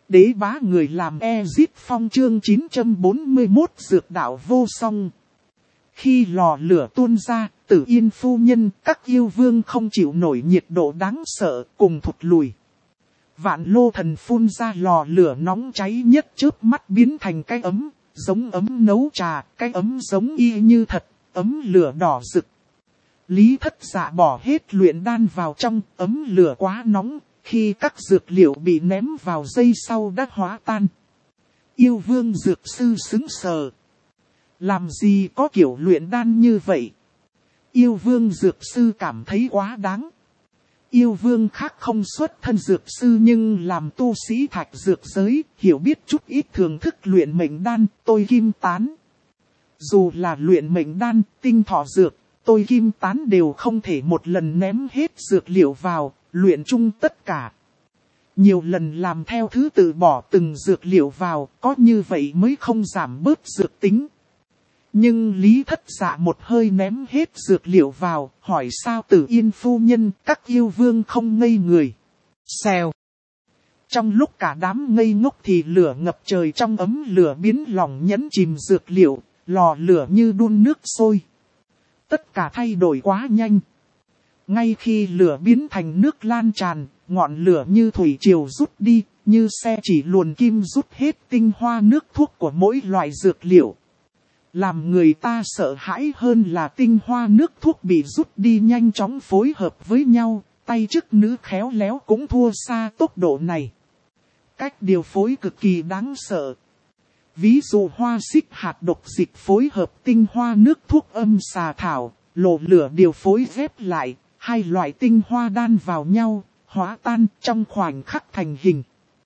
Đế bá người làm Ezit Phong chương 941 dược đạo vô song. Khi lò lửa tuôn ra, Tử Yên phu nhân, các yêu vương không chịu nổi nhiệt độ đáng sợ, cùng thụt lùi. Vạn lô thần phun ra lò lửa nóng cháy nhất chớp mắt biến thành cái ấm, giống ấm nấu trà, cái ấm giống y như thật, ấm lửa đỏ rực. Lý Thất Dạ bỏ hết luyện đan vào trong, ấm lửa quá nóng, khi các dược liệu bị ném vào giây sau đã hóa tan. Yêu vương dược sư sững sờ. Làm gì có kiểu luyện đan như vậy? Yêu vương dược sư cảm thấy quá đáng. Yêu vương khác không xuất thân dược sư nhưng làm tu sĩ thạch dược giới, hiểu biết chút ít thưởng thức luyện mệnh đan, tôi kim tán. Dù là luyện mệnh đan, tinh thọ dược, tôi kim tán đều không thể một lần ném hết dược liệu vào, luyện chung tất cả. Nhiều lần làm theo thứ tự bỏ từng dược liệu vào, có như vậy mới không giảm bớt dược tính. Nhưng Lý Thất Dạ một hơi ném hết dược liệu vào, hỏi sao Tử Yên phu nhân, các yêu vương không ngây người. Xèo. Trong lúc cả đám ngây ngốc thì lửa ngập trời trong ấm lửa biến lỏng nhấn chìm dược liệu, lò lửa như đun nước sôi. Tất cả thay đổi quá nhanh. Ngay khi lửa biến thành nước lan tràn, ngọn lửa như thủy triều rút đi, như xe chỉ luồn kim rút hết tinh hoa nước thuốc của mỗi loại dược liệu. Làm người ta sợ hãi hơn là tinh hoa nước thuốc bị rút đi nhanh chóng phối hợp với nhau, tay chức nữ khéo léo cũng thua xa tốc độ này. Cách điều phối cực kỳ đáng sợ. Ví dụ hoa xích hạt độc dịch phối hợp tinh hoa nước thuốc âm xà thảo, lộ lửa điều phối ghép lại, hai loại tinh hoa đan vào nhau, hóa tan trong khoảnh khắc thành hình.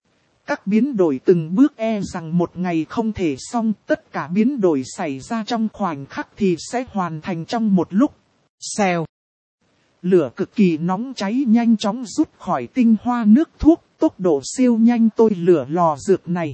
Các biến đổi từng bước rằng một ngày không thể xong, tất cả biến đổi xảy ra trong khoảnh khắc thì sẽ hoàn thành trong một lúc. Xèo. Lửa cực kỳ nóng cháy nhanh chóng rút khỏi tinh hoa nước thuốc, tốc độ siêu nhanh tôi lửa lò dược này.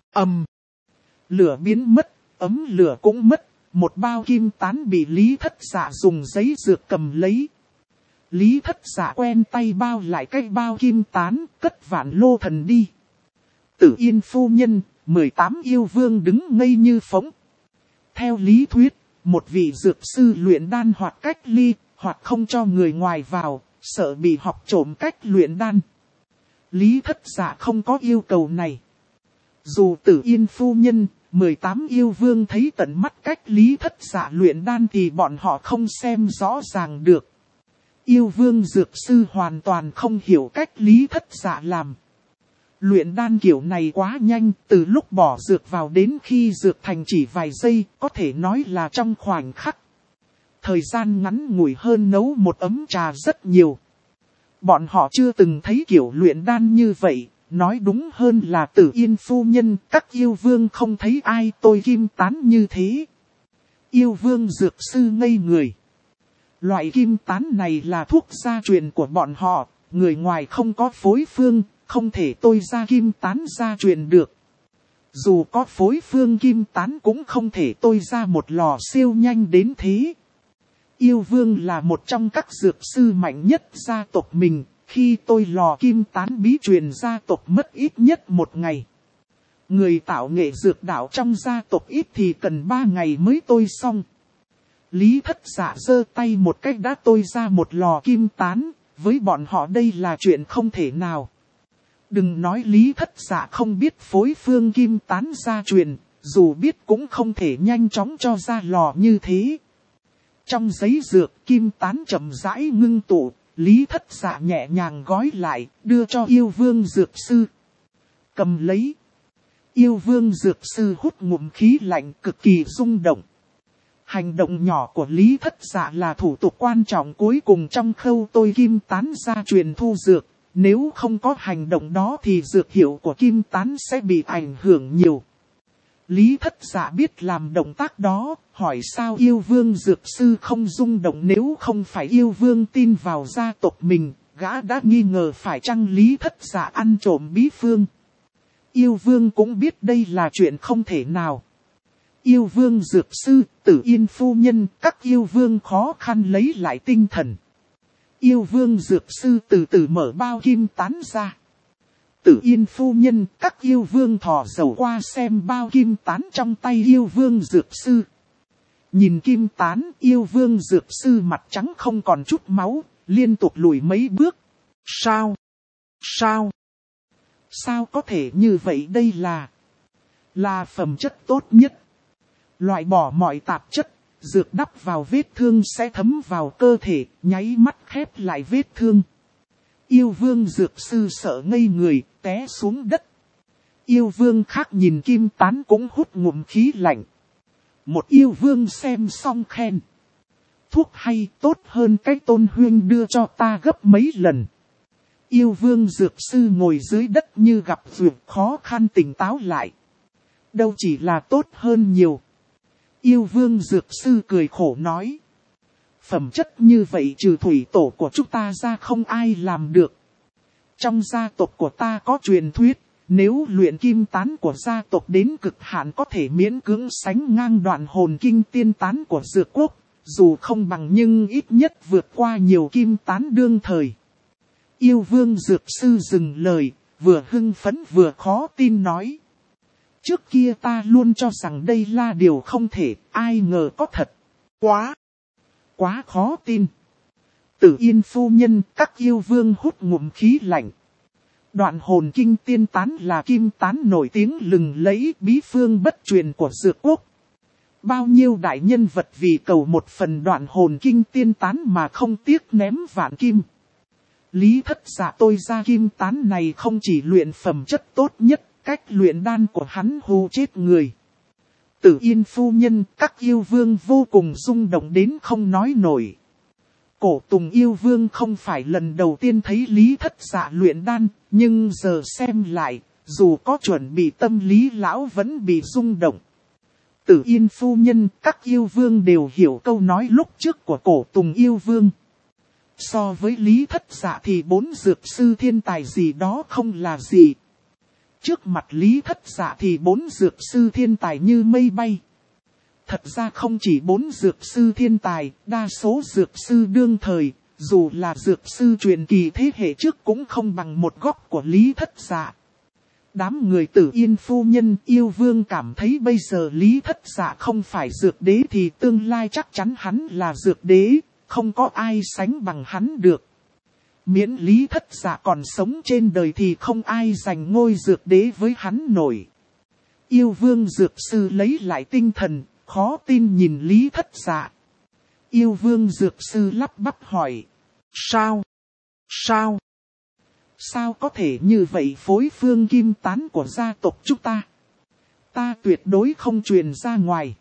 Lửa biến mất, ấm lửa cũng mất, một bao kim tán bị Lý Thất Dạ dùng giấy dược cầm lấy. Lý Thất Dạ quen tay bao lại cái bao kim tán, cất Vạn Lô Thần đi. Tử Yên phu nhân, 18 yêu vương đứng ngây như phỗng. Theo lý thuyết, một vị dược sư luyện đan hoặc cách ly, hoặc không cho người ngoài vào, sợ bị học trộm cách luyện đan. Lý Thất Dạ không có yêu cầu này. Dù Tử Yên phu nhân, 18 yêu vương thấy tận mắt cách Lý Thất Dạ luyện đan thì bọn họ không xem rõ ràng được. Yêu vương dược sư hoàn toàn không hiểu cách Lý Thất Dạ làm. Luyện đan kiểu này quá nhanh, từ lúc bỏ dược vào đến khi dược thành chỉ vài giây, có thể nói là trong khoảnh khắc. Thời gian ngắn ngủi hơn nấu một ấm trà rất nhiều. Bọn họ chưa từng thấy kiểu luyện đan như vậy, nói đúng hơn là Tử Yên phu nhân, các yêu vương không thấy ai tôi kim tán như thế. Yêu vương dược sư ngây người. Loại kim tán này là thuốc gia truyền của bọn họ, người ngoài không có phối phương, không thể tôi ra kim tán gia truyền được. Dù có phối phương kim tán cũng không thể tôi ra một lò siêu nhanh đến thế. Yêu vương là một trong các dược sư mạnh nhất gia tộc mình, khi tôi lò kim tán bí truyền gia tộc mất ít nhất một ngày. Người tạo nghệ dược đạo trong gia tộc ít thì cần 3 ngày mới tôi xong. Lý Thất Dạ giơ tay một cách đã tôi ra một lò kim tán, với bọn họ đây là chuyện không thể nào. Đừng nói Lý Thất Dạ không biết phối phương kim tán gia truyền, dù biết cũng không thể nhanh chóng cho ra lò như thế. Trong giấy dược kim tán chậm rãi ngưng tụ, Lý Thất Dạ nhẹ nhàng gói lại, đưa cho yêu vương dược sư. Cầm lấy. Yêu vương dược sư hút ngụm khí lạnh cực kỳ rung động. Hành động nhỏ của Lý Thất Dạ là thủ tục quan trọng cuối cùng trong khâu tôi kim tán gia truyền thu dược. Nếu không có hành động đó thì dược hiệu của kim tán sẽ bị ảnh hưởng nhiều. Lý Thất Dạ biết làm động tác đó, hỏi sao yêu vương dược sư không rung động nếu không phải yêu vương tin vào gia tộc mình, gã đã nghi ngờ phải chăng Lý Thất Dạ ăn trộm bí phương. Yêu vương cũng biết đây là chuyện không thể nào. Yêu vương dược sư, Tử Yên phu nhân, các yêu vương khó khăn lấy lại tinh thần. Yêu vương dược sư từ từ mở bao kim tán ra. Tử Yên phu nhân, các yêu vương thò dầu qua xem bao kim tán trong tay yêu vương dược sư. Nhìn kim tán, yêu vương dược sư mặt trắng không còn chút máu, liên tục lùi mấy bước. Sao? Sao có thể như vậy, đây là phẩm chất tốt nhất. Loại bỏ mọi tạp chất, dược đắp vào vết thương sẽ thấm vào cơ thể, nháy mắt khép lại vết thương. Yêu vương dược sư sợ ngây người, té xuống đất. Yêu vương khác nhìn kim tán cũng hút ngụm khí lạnh. Một yêu vương xem xong khen. Thuốc hay, tốt hơn cái Tôn huynh đưa cho ta gấp mấy lần. Yêu vương dược sư ngồi dưới đất như gặp việc khó khăn tỉnh táo lại. Đâu chỉ là tốt hơn nhiều. Yêu vương dược sư cười khổ nói. Phẩm chất như vậy trừ thủy tổ của chúng ta ra không ai làm được. Trong gia tộc của ta có truyền thuyết, nếu luyện kim tán của gia tộc đến cực hạn có thể miễn cưỡng sánh ngang đoạn hồn kinh tiên tán của dược quốc, dù không bằng nhưng ít nhất vượt qua nhiều kim tán đương thời. Yêu vương dược sư dừng lời, vừa hưng phấn vừa khó tin nói. Trước kia ta luôn cho rằng đây là điều không thể, ai ngờ có thật. Quá khó tin. Tử Yên phu nhân, các yêu vương hút ngụm khí lạnh. Đoạn hồn kinh tiên tán là kim tán nổi tiếng lừng lẫy bí phương bất truyền của dược quốc. Bao nhiêu đại nhân vật vì cầu một phần đoạn hồn kinh tiên tán mà không tiếc ném vạn kim. Lý Thất Dạ tôi ra kim tán này không chỉ luyện phẩm chất tốt nhất, cách luyện đan của hắn hù chết người. Tử Yên phu nhân, các yêu vương vô cùng rung động đến không nói nổi. Cổ Tùng yêu vương không phải lần đầu tiên thấy Lý Thất Dạ luyện đan, nhưng giờ xem lại, dù có chuẩn bị tâm lý lão vẫn bị rung động. Tử Yên phu nhân, các yêu vương đều hiểu câu nói lúc trước của Cổ Tùng yêu vương. So với Lý Thất Dạ thì 4 dược sư thiên tài gì đó không là gì. Trước mặt Lý Thất Dạ thì 4 dược sư thiên tài như mây bay. Thật ra không chỉ 4 dược sư thiên tài, đa số dược sư đương thời, dù là dược sư truyền kỳ thế hệ trước cũng không bằng một góc của Lý Thất Dạ. Đám người Tử Yên phu nhân yêu vương cảm thấy bây giờ Lý Thất Dạ không phải dược đế thì tương lai chắc chắn hắn là dược đế, không có ai sánh bằng hắn được. Miễn Lý Thất Dạ còn sống trên đời thì không ai giành ngôi dược đế với hắn nổi. Yêu vương dược sư lấy lại tinh thần, khó tin nhìn Lý Thất Dạ. Yêu vương dược sư lắp bắp hỏi. Sao có thể như vậy phối phương kim tán của gia tộc chúng ta? Ta tuyệt đối không truyền ra ngoài.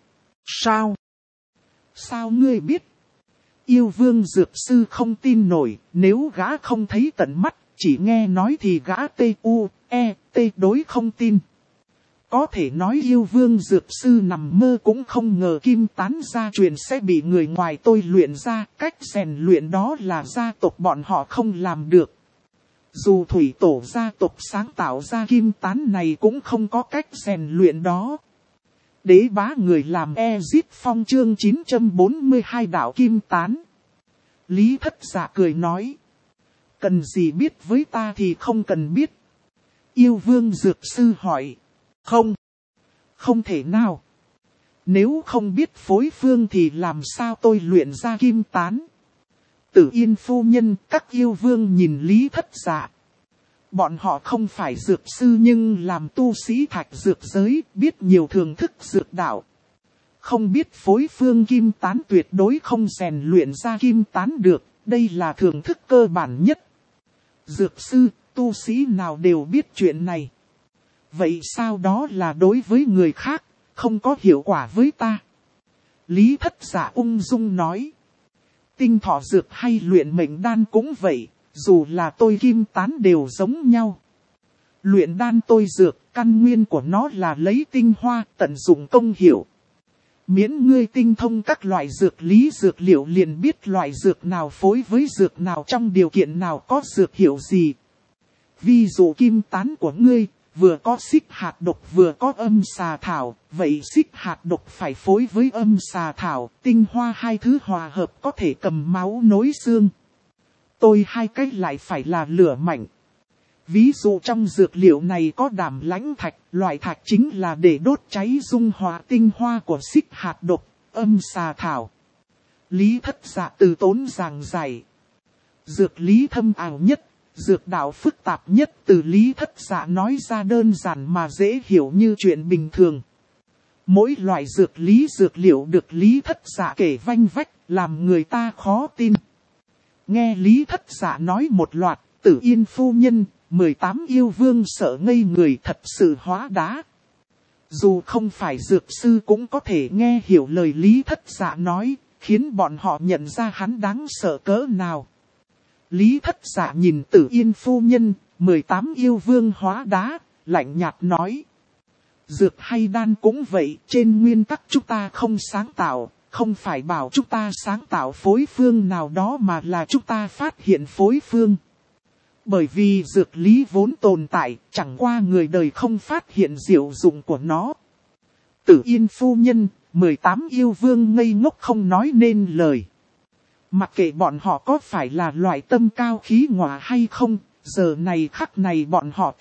Sao ngươi biết? Yêu vương dược sư không tin nổi, nếu gã không thấy tận mắt, chỉ nghe nói thì gã đối không tin. Có thể nói yêu vương dược sư nằm mơ cũng không ngờ kim tán gia truyền sẽ bị người ngoài tôi luyện ra, cách rèn luyện đó là gia tộc bọn họ không làm được. Dù thủy tổ gia tộc sáng tạo ra kim tán này cũng không có cách rèn luyện đó. Đế bá người làm Ezit Phong chương 942 đạo kim tán. Lý Thất Dạ cười nói. Cần gì biết với ta thì không cần biết. Yêu vương dược sư hỏi. Không thể nào. Nếu không biết phối phương thì làm sao tôi luyện ra kim tán. Tử Yên phu nhân, các yêu vương nhìn Lý Thất Dạ. Bọn họ không phải dược sư nhưng làm tu sĩ thạch dược giới, biết nhiều thưởng thức dược đạo. Không biết phối phương kim tán tuyệt đối không rèn luyện ra kim tán được, đây là thưởng thức cơ bản nhất. Dược sư, tu sĩ nào đều biết chuyện này. Vậy sao đó là đối với người khác, không có hiệu quả với ta? Lý Thất Dạ ung dung nói. Tinh thọ dược hay luyện mệnh đan cũng vậy. Dù là tôi kim tán đều giống nhau. Luyện đan tôi dược, căn nguyên của nó là lấy tinh hoa, tận dụng công hiệu. Miễn ngươi tinh thông các loại dược lý dược liệu liền biết loại dược nào phối với dược nào trong điều kiện nào có dược hiệu gì. Ví dụ kim tán của ngươi, vừa có xích hạt độc vừa có âm xà thảo, vậy xích hạt độc phải phối với âm xà thảo, tinh hoa hai thứ hòa hợp có thể cầm máu nối xương. Tôi hai cách lại phải là lửa mạnh. Ví dụ trong dược liệu này có đảm lãnh thạch, loại thạch chính là để đốt cháy dung hòa tinh hoa của xích hạt độc, âm xà thảo. Lý Thất Dạ từ tốn giảng giải. Dược lý thâm ảo nhất, dược đạo phức tạp nhất, từ Lý Thất Dạ nói ra đơn giản mà dễ hiểu như chuyện bình thường. Mỗi loại dược liệu được Lý Thất Dạ kể vanh vách, làm người ta khó tin. Nghe Lý Thất Dạ nói một loạt, Tử Yên phu nhân, 18 yêu vương sợ ngây người, thật sự hóa đá. Dù không phải dược sư cũng có thể nghe hiểu lời Lý Thất Dạ nói, khiến bọn họ nhận ra hắn đáng sợ cỡ nào. Lý Thất Dạ nhìn Tử Yên phu nhân, 18 yêu vương hóa đá, lạnh nhạt nói. Dược hay đan cũng vậy, trên nguyên tắc chúng ta không sáng tạo, không phải bảo chúng ta sáng tạo phối phương nào đó mà là chúng ta phát hiện phối phương. Bởi vì dược lý vốn tồn tại, chẳng qua người đời không phát hiện diệu dụng của nó. Tử Yên phu nhân, 18 yêu vương ngây ngốc không nói nên lời. Mặc kệ bọn họ có phải là loại tâm cao khí ngọa hay không, giờ này khắc này bọn họ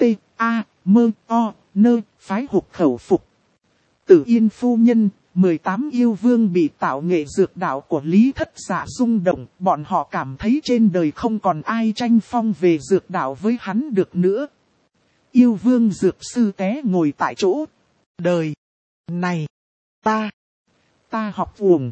phái hụt khẩu phục. Tử Yên phu nhân, 18 yêu vương bị tạo nghệ dược đạo của Lý Thất Dạ rung động, bọn họ cảm thấy trên đời không còn ai tranh phong về dược đạo với hắn được nữa. Yêu vương dược sư té ngồi tại chỗ. Đời này, ta học uổng,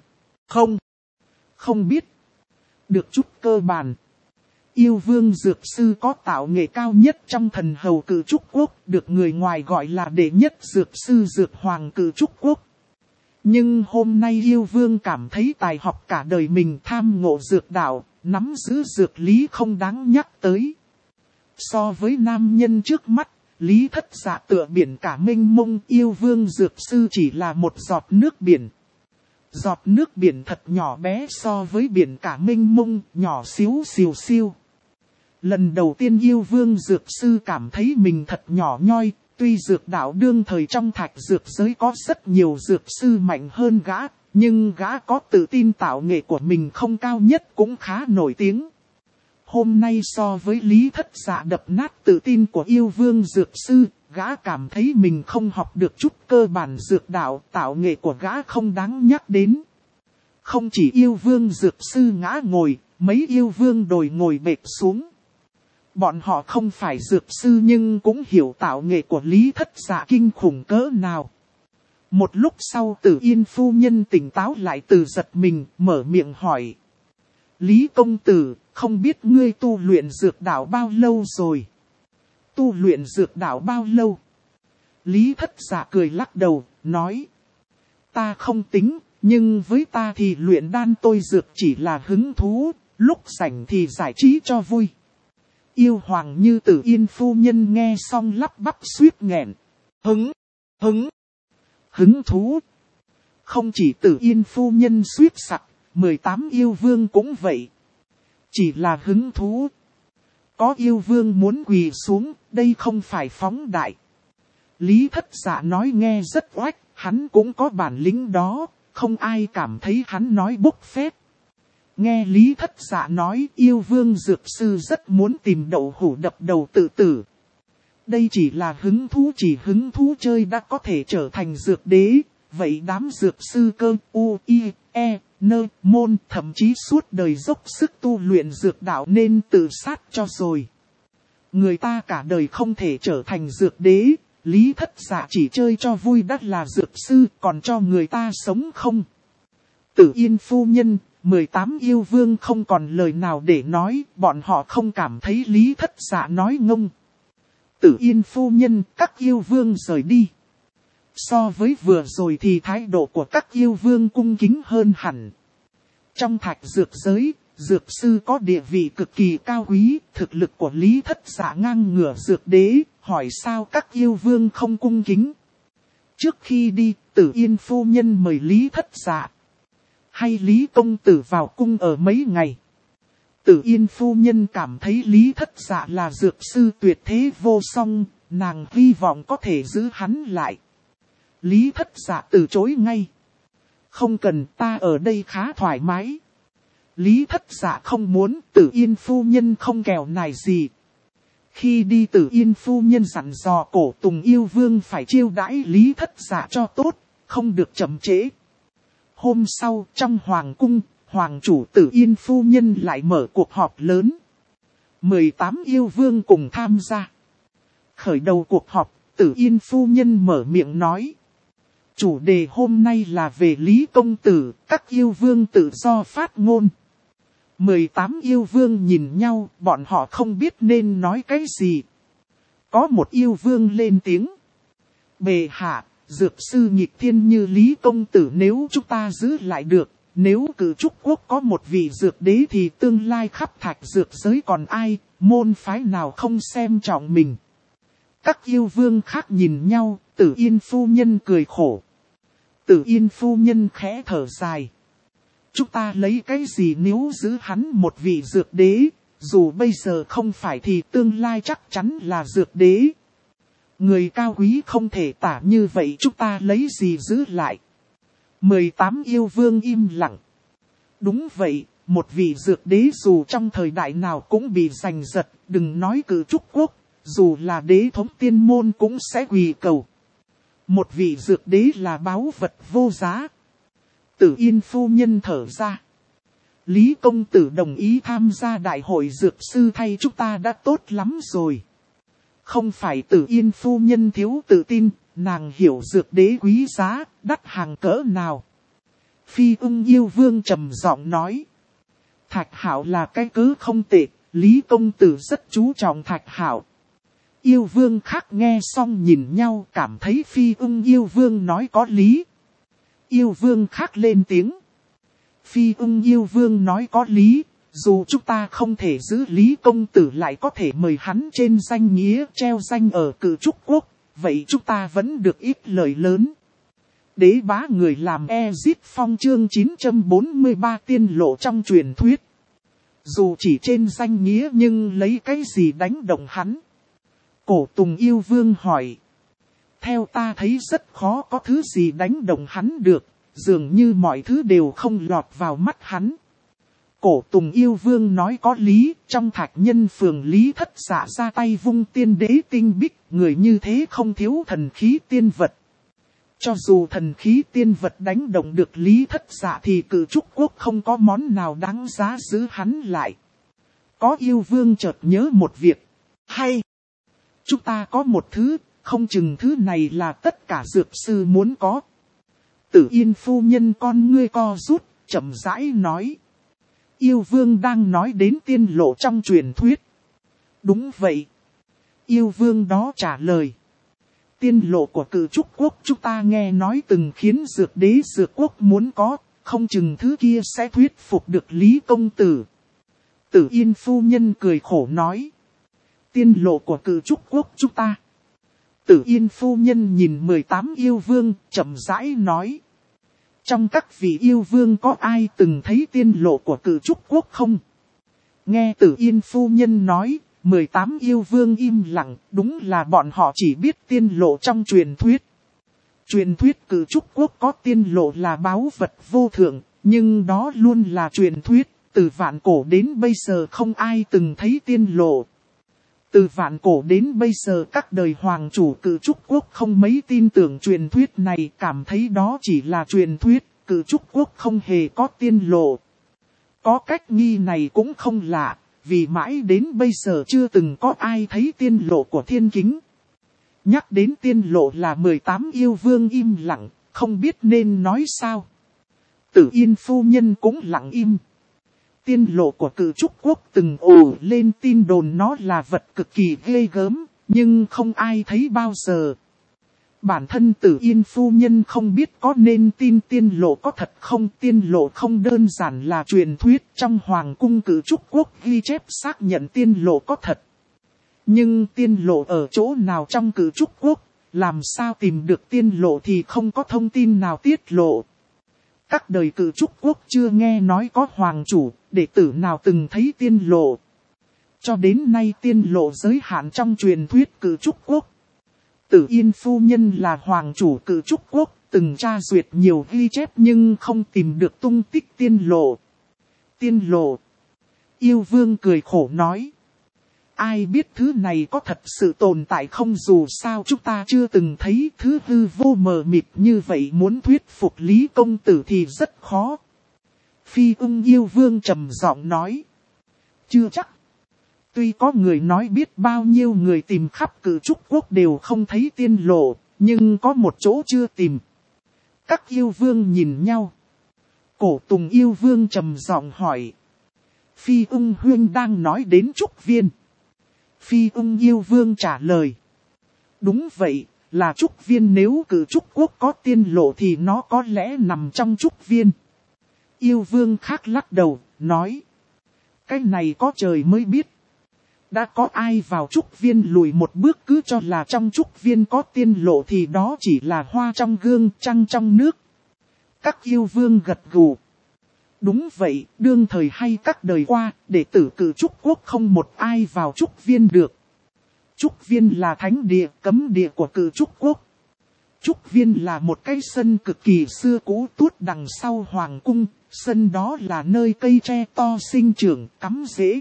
không biết, được chút cơ bản. Yêu vương dược sư có tạo nghệ cao nhất trong thần hầu Cự Trúc Quốc, được người ngoài gọi là đệ nhất dược sư dược hoàng Cự Trúc Quốc. Nhưng hôm nay yêu vương cảm thấy tài học cả đời mình tham ngộ dược đạo, nắm giữ dược lý không đáng nhắc tới. So với nam nhân trước mắt, Lý Thất Dạ tựa biển cả mênh mông, yêu vương dược sư chỉ là một giọt nước biển. Giọt nước biển thật nhỏ bé so với biển cả mênh mông, nhỏ xíu xiu xiu. Lần đầu tiên yêu vương dược sư cảm thấy mình thật nhỏ nhoi, tuy dược đạo đương thời trong thạch dược giới có rất nhiều dược sư mạnh hơn gã, nhưng gã có tự tin tạo nghệ của mình không cao nhất cũng khá nổi tiếng. Hôm nay so với Lý Thất Dạ đập nát tự tin của yêu vương dược sư, gã cảm thấy mình không học được chút cơ bản dược đạo, tạo nghệ của gã không đáng nhắc đến. Không chỉ yêu vương dược sư ngã ngồi, mấy yêu vương đồi ngồi bệt xuống. Bọn họ không phải dược sư nhưng cũng hiểu tạo nghệ của Lý Thất Dạ kinh khủng cỡ nào. Một lúc sau Tử Yên phu nhân tỉnh táo lại từ giật mình, mở miệng hỏi. Lý công tử, không biết ngươi tu luyện dược đạo bao lâu rồi? Tu luyện dược đạo bao lâu? Lý Thất Dạ cười lắc đầu, nói. Ta không tính, nhưng với ta thì luyện đan tôi dược chỉ là hứng thú, lúc rảnh thì giải trí cho vui. Yêu hoàng như Tử Yên phu nhân nghe xong lắp bắp suýt nghẹn. Hứng thú. Không chỉ Tử Yên phu nhân suýt sặc, 18 yêu vương cũng vậy. Chỉ là hứng thú. Có yêu vương muốn quỳ xuống, đây không phải phóng đại. Lý Thất Dạ nói nghe rất oách, hắn cũng có bản lĩnh đó, không ai cảm thấy hắn nói bốc phét. Nghe Lý Thất Dạ nói yêu vương dược sư rất muốn tìm đậu hũ đập đầu tự tử. Đây chỉ là hứng thú chơi đã có thể trở thành dược đế, vậy đám dược sư cơ môn thậm chí suốt đời dốc sức tu luyện dược đạo nên tự sát cho rồi. Người ta cả đời không thể trở thành dược đế, Lý Thất Dạ chỉ chơi cho vui đắt là dược sư còn cho người ta sống không. Tử Yên phu nhân, 18 yêu vương không còn lời nào để nói, bọn họ không cảm thấy Lý Thất Dạ nói ngông. Tử Yên phu nhân, các yêu vương rời đi. So với vừa rồi thì thái độ của các yêu vương cung kính hơn hẳn. Trong thạch dược giới, dược sư có địa vị cực kỳ cao quý, thực lực của Lý Thất Dạ ngang ngửa dược đế, hỏi sao các yêu vương không cung kính. Trước khi đi, Tử Yên phu nhân mời Lý Thất Dạ. Hay Lý công tử vào cung ở mấy ngày. Tử Yên phu nhân cảm thấy Lý Thất Dạ là dược sư tuyệt thế vô song, nàng hy vọng có thể giữ hắn lại. Lý Thất Dạ từ chối ngay. Không cần, ta ở đây khá thoải mái. Lý Thất Dạ không muốn, Tử Yên phu nhân không kèo nài gì. Khi đi Tử Yên phu nhân dặn dò Cổ Tùng yêu vương phải chiêu đãi Lý Thất Dạ cho tốt, không được chậm trễ. Hôm sau trong hoàng cung, hoàng chủ Tử Yên phu nhân lại mở cuộc họp lớn. 18 yêu vương cùng tham gia. Khởi đầu cuộc họp, Tử Yên phu nhân mở miệng nói. Chủ đề hôm nay là về Lý Công Tử, các yêu vương tự do phát ngôn. 18 yêu vương nhìn nhau, bọn họ không biết nên nói cái gì. Có một yêu vương lên tiếng. Bệ hạ, dược sư nghịch thiên như Lý Công Tử nếu chúng ta giữ lại được, nếu Cử Trúc Quốc có một vị dược đế thì tương lai khắp thạch dược giới còn ai, môn phái nào không xem trọng mình. Các yêu vương khác nhìn nhau, Tử Yên phu nhân cười khổ. Tử Yên phu nhân khẽ thở dài. Chúng ta lấy cái gì nếu giữ hắn một vị dược đế, dù bây giờ không phải thì tương lai chắc chắn là dược đế. Người cao quý không thể tả như vậy chúng ta lấy gì giữ lại. 18 yêu vương im lặng. Đúng vậy, một vị dược đế dù trong thời đại nào cũng bị giành giật, đừng nói Cử Trúc Quốc, dù là đế thống tiên môn cũng sẽ quỳ cầu. Một vị dược đế là báu vật vô giá. Tử Yên phu nhân thở ra. Lý Công Tử đồng ý tham gia đại hội dược sư thay chúng ta đã tốt lắm rồi. Không phải Tử Yên phu nhân thiếu tự tin, nàng hiểu dược đế quý giá, đắt hàng cỡ nào. Phi Ưng yêu vương trầm giọng nói. Thạch Hạo là cái cớ không tệ, Lý Công Tử rất chú trọng Thạch Hạo. Yêu vương khác nghe xong nhìn nhau cảm thấy Phi Ưng yêu vương nói có lý. Yêu vương khác lên tiếng. Phi Ưng yêu vương nói có lý, dù chúng ta không thể giữ Lý Công Tử lại có thể mời hắn trên danh nghĩa treo danh ở Cử Trúc Quốc, vậy chúng ta vẫn được ít lợi lớn. Đế bá người làm Ezit Phong chương 943 tiên lộ trong truyền thuyết. Dù chỉ trên danh nghĩa nhưng lấy cái gì đánh động hắn? Cổ Tùng yêu vương hỏi. Theo ta thấy rất khó có thứ gì đánh động hắn được, dường như mọi thứ đều không lọt vào mắt hắn. Cổ Tùng yêu vương nói có lý, trong Thạch Nhân phường Lý Thất Dạ ra tay vung tiên đế tinh bích, người như thế không thiếu thần khí tiên vật. Cho dù thần khí tiên vật đánh động được Lý Thất Dạ thì Cử Trúc Quốc không có món nào đáng giá giữ hắn lại. Có yêu vương chợt nhớ một việc. Hay! Chúng ta có một thứ, không chừng thứ này là tất cả dược sư muốn có. Tử Yên phu nhân con ngươi co rút, chậm rãi nói. Yêu vương đang nói đến tiên lộ trong truyền thuyết. Đúng vậy. Yêu vương đó trả lời. Tiên lộ của Cử Trúc Quốc chúng ta nghe nói từng khiến dược đế dược quốc muốn có, không chừng thứ kia sẽ thuyết phục được Lý Công Tử. Tử Yên phu nhân cười khổ nói. Tiên lộ của Cử Trúc Quốc chúng ta. Tử Yên phu nhân nhìn 18 yêu vương, chậm rãi nói. Trong các vị yêu vương có ai từng thấy tiên lộ của Cử Trúc Quốc không? Nghe Tử Yên phu nhân nói, 18 yêu vương im lặng, đúng là bọn họ chỉ biết tiên lộ trong truyền thuyết. Truyền thuyết Cử Trúc Quốc có tiên lộ là báu vật vô thượng, nhưng đó luôn là truyền thuyết, từ vạn cổ đến bây giờ không ai từng thấy tiên lộ. Từ vạn cổ đến bây giờ các đời hoàng chủ Cử Trúc Quốc không mấy tin tưởng truyền thuyết này, cảm thấy đó chỉ là truyền thuyết, Cử Trúc Quốc không hề có tiên lộ. Có cách nghi này cũng không lạ, vì mãi đến bây giờ chưa từng có ai thấy tiên lộ của Thiên Kính. Nhắc đến tiên lộ là 18 yêu vương im lặng, không biết nên nói sao. Tử Yên phu nhân cũng lặng im. Tiên lộ của Cử Trúc Quốc từng ồ lên tin đồn nó là vật cực kỳ ghê gớm, nhưng không ai thấy bao giờ. Bản thân Tử Yên phu nhân không biết có nên tin tiên lộ có thật không. Tiên lộ không đơn giản là truyền thuyết, trong hoàng cung Cử Trúc Quốc ghi chép xác nhận tiên lộ có thật. Nhưng tiên lộ ở chỗ nào trong Cử Trúc Quốc, làm sao tìm được tiên lộ thì không có thông tin nào tiết lộ. Các đời Cử Trúc Quốc chưa nghe nói có hoàng chủ, đệ tử nào từng thấy tiên lộ. Cho đến nay tiên lộ giới hạn trong truyền thuyết Cử Trúc Quốc. Tử Yên phu nhân là hoàng chủ Cử Trúc Quốc, từng tra duyệt nhiều ghi chép nhưng không tìm được tung tích tiên lộ. Tiên lộ. Yêu vương cười khổ nói. Ai biết thứ này có thật sự tồn tại không, dù sao chúng ta chưa từng thấy thứ hư vô mờ mịt như vậy, muốn thuyết phục Lý công tử thì rất khó. Phi Ưng Yêu Vương trầm giọng nói. Chưa chắc. Tuy có người nói biết bao nhiêu người tìm khắp Cử Trúc Quốc đều không thấy tiên lộ, nhưng có một chỗ chưa tìm. Các yêu vương nhìn nhau. Cổ Tùng Yêu Vương trầm giọng hỏi. Phi Ưng huynh đang nói đến Trúc Viên. Phi Ưng Yêu Vương trả lời. Đúng vậy, là Trúc Viên, nếu Cử Trúc Quốc có tiên lộ thì nó có lẽ nằm trong Trúc Viên. Yêu Vương khác lắc đầu, nói. Cái này có trời mới biết. Đã có ai vào Trúc Viên lùi một bước cứ cho là trong Trúc Viên có tiên lộ thì đó chỉ là hoa trong gương, trăng trong nước. Các yêu vương gật gù. Đúng vậy, đương thời hay các đời qua, đệ tử Cử Trúc Quốc không một ai vào Trúc Viên được. Trúc Viên là thánh địa, cấm địa của Cử Trúc Quốc. Trúc Viên là một cái sân cực kỳ xưa cũ tuốt đằng sau hoàng cung, sân đó là nơi cây tre to sinh trưởng, cắm rễ.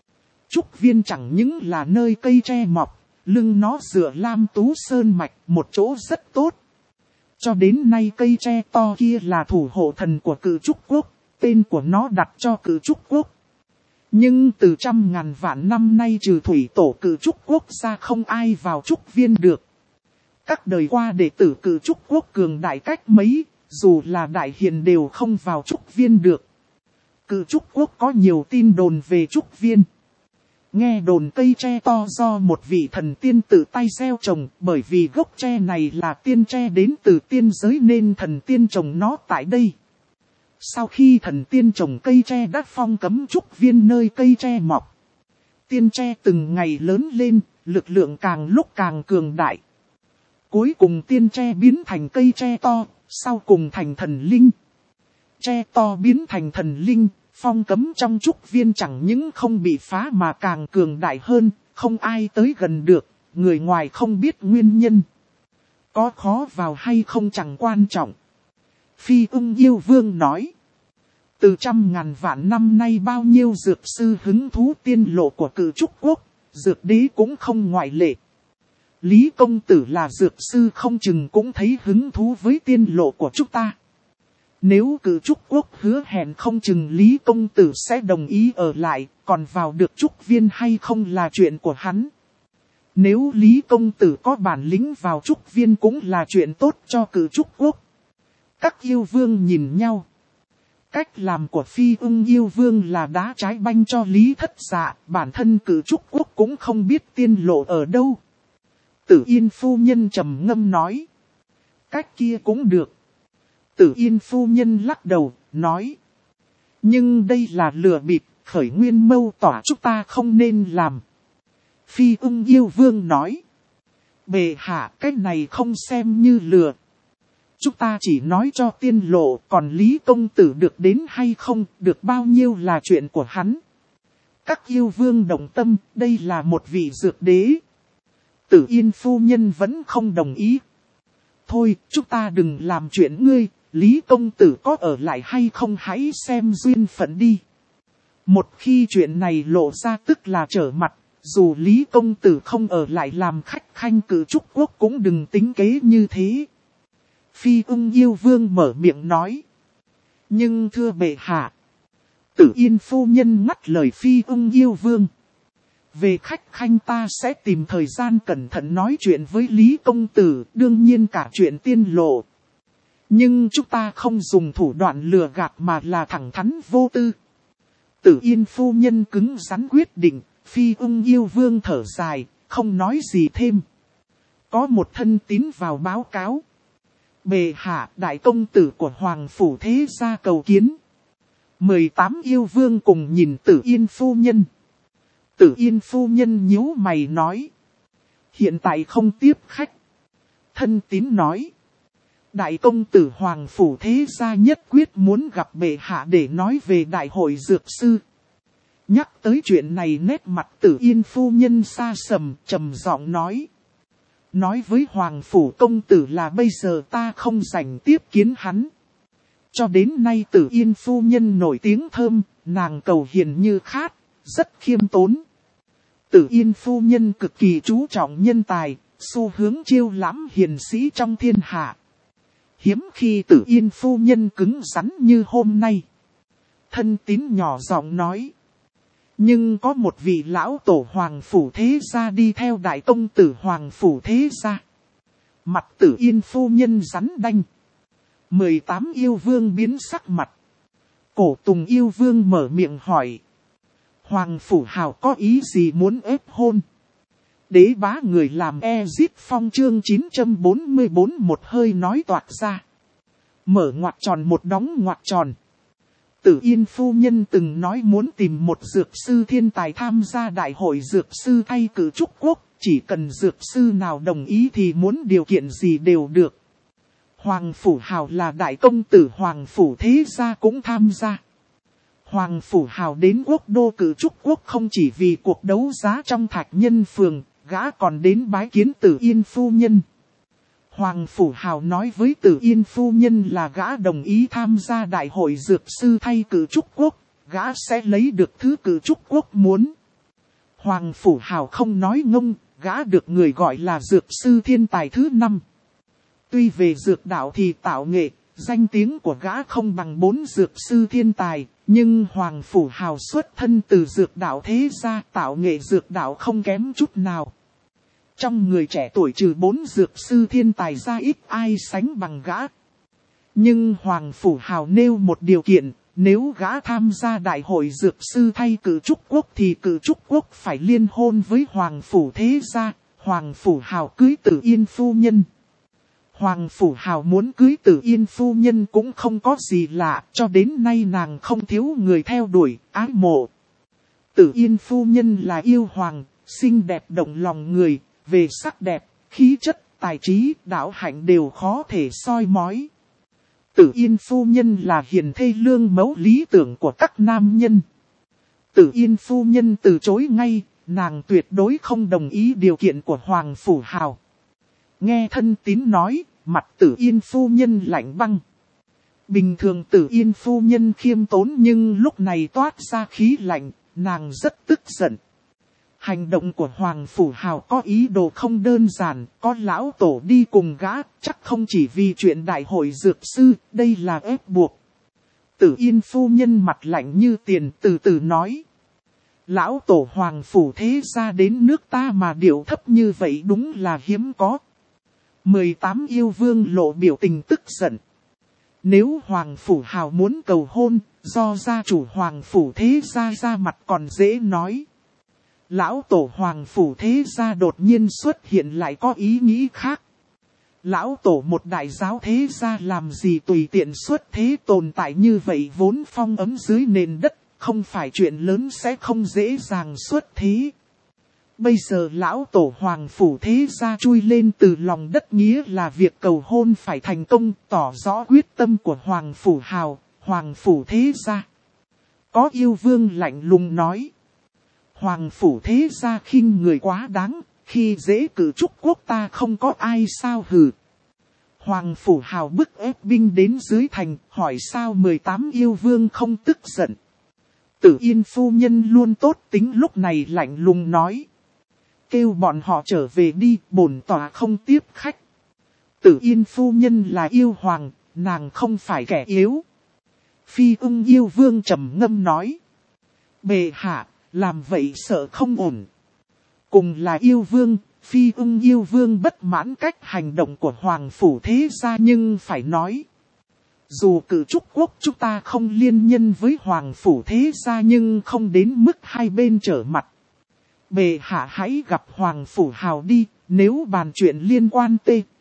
Trúc Viên chẳng những là nơi cây tre mọc, lưng nó dựa Lam Tú Sơn Mạch, một chỗ rất tốt. Cho đến nay cây tre to kia là thủ hộ thần của Cử Trúc Quốc, tên của nó đặt cho Cử Trúc Quốc. Nhưng từ trăm ngàn vạn năm nay trừ thủy tổ Cử Trúc Quốc ra không ai vào Trúc Viên được. Các đời qua đệ tử Cử Trúc Quốc cường đại cách mấy, dù là đại hiền đều không vào Trúc Viên được. Cử Trúc Quốc có nhiều tin đồn về Trúc Viên. Nghe đồn cây tre to do một vị thần tiên tự tay gieo trồng, bởi vì gốc tre này là tiên tre đến từ tiên giới nên thần tiên trồng nó tại đây. Sau khi thần tiên trồng cây tre đã phong cấm Trúc Viên nơi cây tre mọc. Tiên tre từng ngày lớn lên, lực lượng càng lúc càng cường đại. Cuối cùng tiên tre biến thành cây tre to, sau cùng thành thần linh. Tre to biến thành thần linh, phong cấm trong Trúc Viên chẳng những không bị phá mà càng cường đại hơn, không ai tới gần được, người ngoài không biết nguyên nhân. Có khó vào hay không chẳng quan trọng. Phi Ưng Yêu Vương nói. Từ trăm ngàn vạn năm nay bao nhiêu dược sư hứng thú tiên lộ của Cử Trúc Quốc, dược đế cũng không ngoại lệ. Lý công tử là dược sư không chừng cũng thấy hứng thú với tiên lộ của chúng ta. Nếu Cử Trúc Quốc hứa hẹn không chừng Lý công tử sẽ đồng ý ở lại, còn vào được Trúc Viên hay không là chuyện của hắn. Nếu Lý công tử có bản lĩnh vào Trúc Viên cũng là chuyện tốt cho Cử Trúc Quốc. Các yêu vương nhìn nhau. Cách làm của Phi Ưng Yêu Vương là đá trái banh cho Lý Thất Dạ, bản thân Cử Trúc Quốc cũng không biết tiên lộ ở đâu. Tử Yên phu nhân trầm ngâm nói. Cách kia cũng được. Tử Yên phu nhân lắc đầu, nói. Nhưng đây là lừa bịp, khởi nguyên mâu tỏa chúng ta không nên làm. Phi Ưng Yêu Vương nói. Bệ hạ, cái này không xem như lừa. Chúng ta chỉ nói cho tiên lộ, còn Lý công tử được đến hay không, được bao nhiêu là chuyện của hắn. Các yêu vương đồng tâm, đây là một vị dược đế. Tử Yên phu nhân vẫn không đồng ý. Thôi, chúng ta đừng làm chuyện ngươi, Lý công tử có ở lại hay không hãy xem duyên phận đi. Một khi chuyện này lộ ra tức là trở mặt, dù Lý công tử không ở lại làm khách khanh Cử Trúc Quốc cũng đừng tính kế như thế. Phi Ưng Yêu Vương mở miệng nói. Nhưng thưa bệ hạ. Tử Yên phu nhân ngắt lời Phi Ưng Yêu Vương. Về khách khanh ta sẽ tìm thời gian cẩn thận nói chuyện với Lý công tử, đương nhiên cả chuyện tiên lộ. Nhưng chúng ta không dùng thủ đoạn lừa gạt mà là thẳng thắn vô tư. Tử Yên phu nhân cứng rắn quyết định, Phi Ưng Yêu Vương thở dài, không nói gì thêm. Có một thân tín vào báo cáo. Bệ hạ, đại công tử của Hoàng Phủ Thế gia cầu kiến. 18 yêu vương cùng nhìn Tử Yên phu nhân. Tử Yên phu nhân nhíu mày nói. Hiện tại không tiếp khách. Thân tín nói. Đại công tử Hoàng Phủ Thế gia nhất quyết muốn gặp bệ hạ để nói về đại hội dược sư. Nhắc tới chuyện này nét mặt Tử Yên phu nhân xa sầm, trầm giọng nói. Nói với Hoàng Phủ công tử là bây giờ ta không rảnh tiếp kiến hắn. Cho đến nay Tử Yên phu nhân nổi tiếng thơm, nàng cầu hiền như khát, rất khiêm tốn. Tử Yên phu nhân cực kỳ chú trọng nhân tài, xu hướng chiêu lãm hiền sĩ trong thiên hạ. Hiếm khi Tử Yên phu nhân cứng rắn như hôm nay. Thân Tín nhỏ giọng nói. Nhưng có một vị lão tổ hoàng phủ thế gia đi theo đại công tử hoàng phủ thế gia. Mặt Tử Yên phu nhân rắn đanh. 18 yêu vương biến sắc mặt. Cổ Tùng yêu vương mở miệng hỏi. Hoàng phủ hào có ý gì muốn ép hôn? Đế bá người làm Ezit Phong chương 944 một hơi nói toạc ra. Mở ngoặc tròn một đóng ngoặc tròn. Tử Yên phu nhân từng nói muốn tìm một dược sư thiên tài tham gia đại hội dược sư thay cử trúc quốc. Chỉ cần dược sư nào đồng ý thì muốn điều kiện gì đều được. Hoàng phủ hào là đại công tử hoàng phủ thế gia cũng tham gia. Hoàng phủ hào đến quốc đô cử trúc quốc không chỉ vì cuộc đấu giá trong Thạch Nhân Phường, gã còn đến bái kiến Tử Yên phu nhân. Hoàng phủ hào nói với Tử Yên phu nhân là gã đồng ý tham gia đại hội dược sư thay cử trúc quốc, gã sẽ lấy được thứ cử trúc quốc muốn. Hoàng phủ hào không nói ngông, gã được người gọi là dược sư thiên tài thứ 5. Tuy về dược đạo thì tạo nghệ, danh tiếng của gã không bằng 4 dược sư thiên tài, nhưng Hoàng phủ hào xuất thân từ dược đạo thế gia, tạo nghệ dược đạo không kém chút nào. Trong người trẻ tuổi trừ 4 dược sư thiên tài ra ít ai sánh bằng gã. Nhưng Hoàng phủ hào nêu một điều kiện, nếu gã tham gia đại hội dược sư thay cử trúc quốc thì cử trúc quốc phải liên hôn với Hoàng phủ thế gia, Hoàng phủ hào cưới Tử Yên phu nhân. Hoàng phủ hào muốn cưới Tử Yên phu nhân cũng không có gì lạ, cho đến nay nàng không thiếu người theo đuổi, ái mộ. Tử Yên phu nhân là yêu hoàng, xinh đẹp động lòng người, về sắc đẹp, khí chất, tài trí, đạo hạnh đều khó thể soi mói. Tử Yên phu nhân là hiền thê lương mẫu lý tưởng của các nam nhân. Tử Yên phu nhân từ chối ngay, nàng tuyệt đối không đồng ý điều kiện của Hoàng phủ hào. Nghe Thân Tín nói, mặt Tử Yên phu nhân lạnh băng. Bình thường Tử Yên phu nhân khiêm tốn nhưng lúc này toát ra khí lạnh, nàng rất tức giận. Hành động của Hoàng phủ hào có ý đồ không đơn giản, có lão tổ đi cùng gã, chắc không chỉ vì chuyện đại hội dược sư, đây là ép buộc. Tử Yên phu nhân mặt lạnh như tiền từ từ nói. Lão tổ Hoàng phủ thế gia đến nước ta mà điệu thấp như vậy đúng là hiếm có. 18 yêu vương lộ biểu tình tức giận. Nếu Hoàng phủ hào muốn cầu hôn, do gia chủ Hoàng phủ thế gia ra mặt còn dễ nói. Lão tổ Hoàng phủ thế gia đột nhiên xuất hiện lại có ý nghĩ khác. Lão tổ một đại giáo thế gia làm gì tùy tiện xuất thế tồn tại như vậy vốn phong ấm dưới nền đất, không phải chuyện lớn sẽ không dễ dàng xuất thế. Bây giờ lão tổ Hoàng phủ thế gia chui lên từ lòng đất nghĩa là việc cầu hôn phải thành công, tỏ rõ quyết tâm của Hoàng phủ hào, Hoàng phủ thế gia. Có yêu vương lạnh lùng nói. Hoàng phủ thế gia khinh người quá đáng, khi dễ cử trúc quốc ta không có ai sao hừ. Hoàng phủ hào bức ép binh đến dưới thành, hỏi sao 18 yêu vương không tức giận. Tử Yên phu nhân luôn tốt tính lúc này lạnh lùng nói. Kêu bọn họ trở về đi, bổn tòa không tiếp khách. Tử Yên phu nhân là yêu hoàng, nàng không phải kẻ yếu. Phi Ưng yêu vương trầm ngâm nói. Bệ hạ, làm vậy sợ không ổn. Cùng là yêu vương, Phi Ưng yêu vương bất mãn cách hành động của Hoàng phủ thế gia nhưng phải nói. Dù cử trúc quốc chúng ta không liên nhân với Hoàng phủ thế gia nhưng không đến mức hai bên trở mặt. Bệ hạ hãy gặp Hoàng phủ hào đi, nếu bàn chuyện liên quan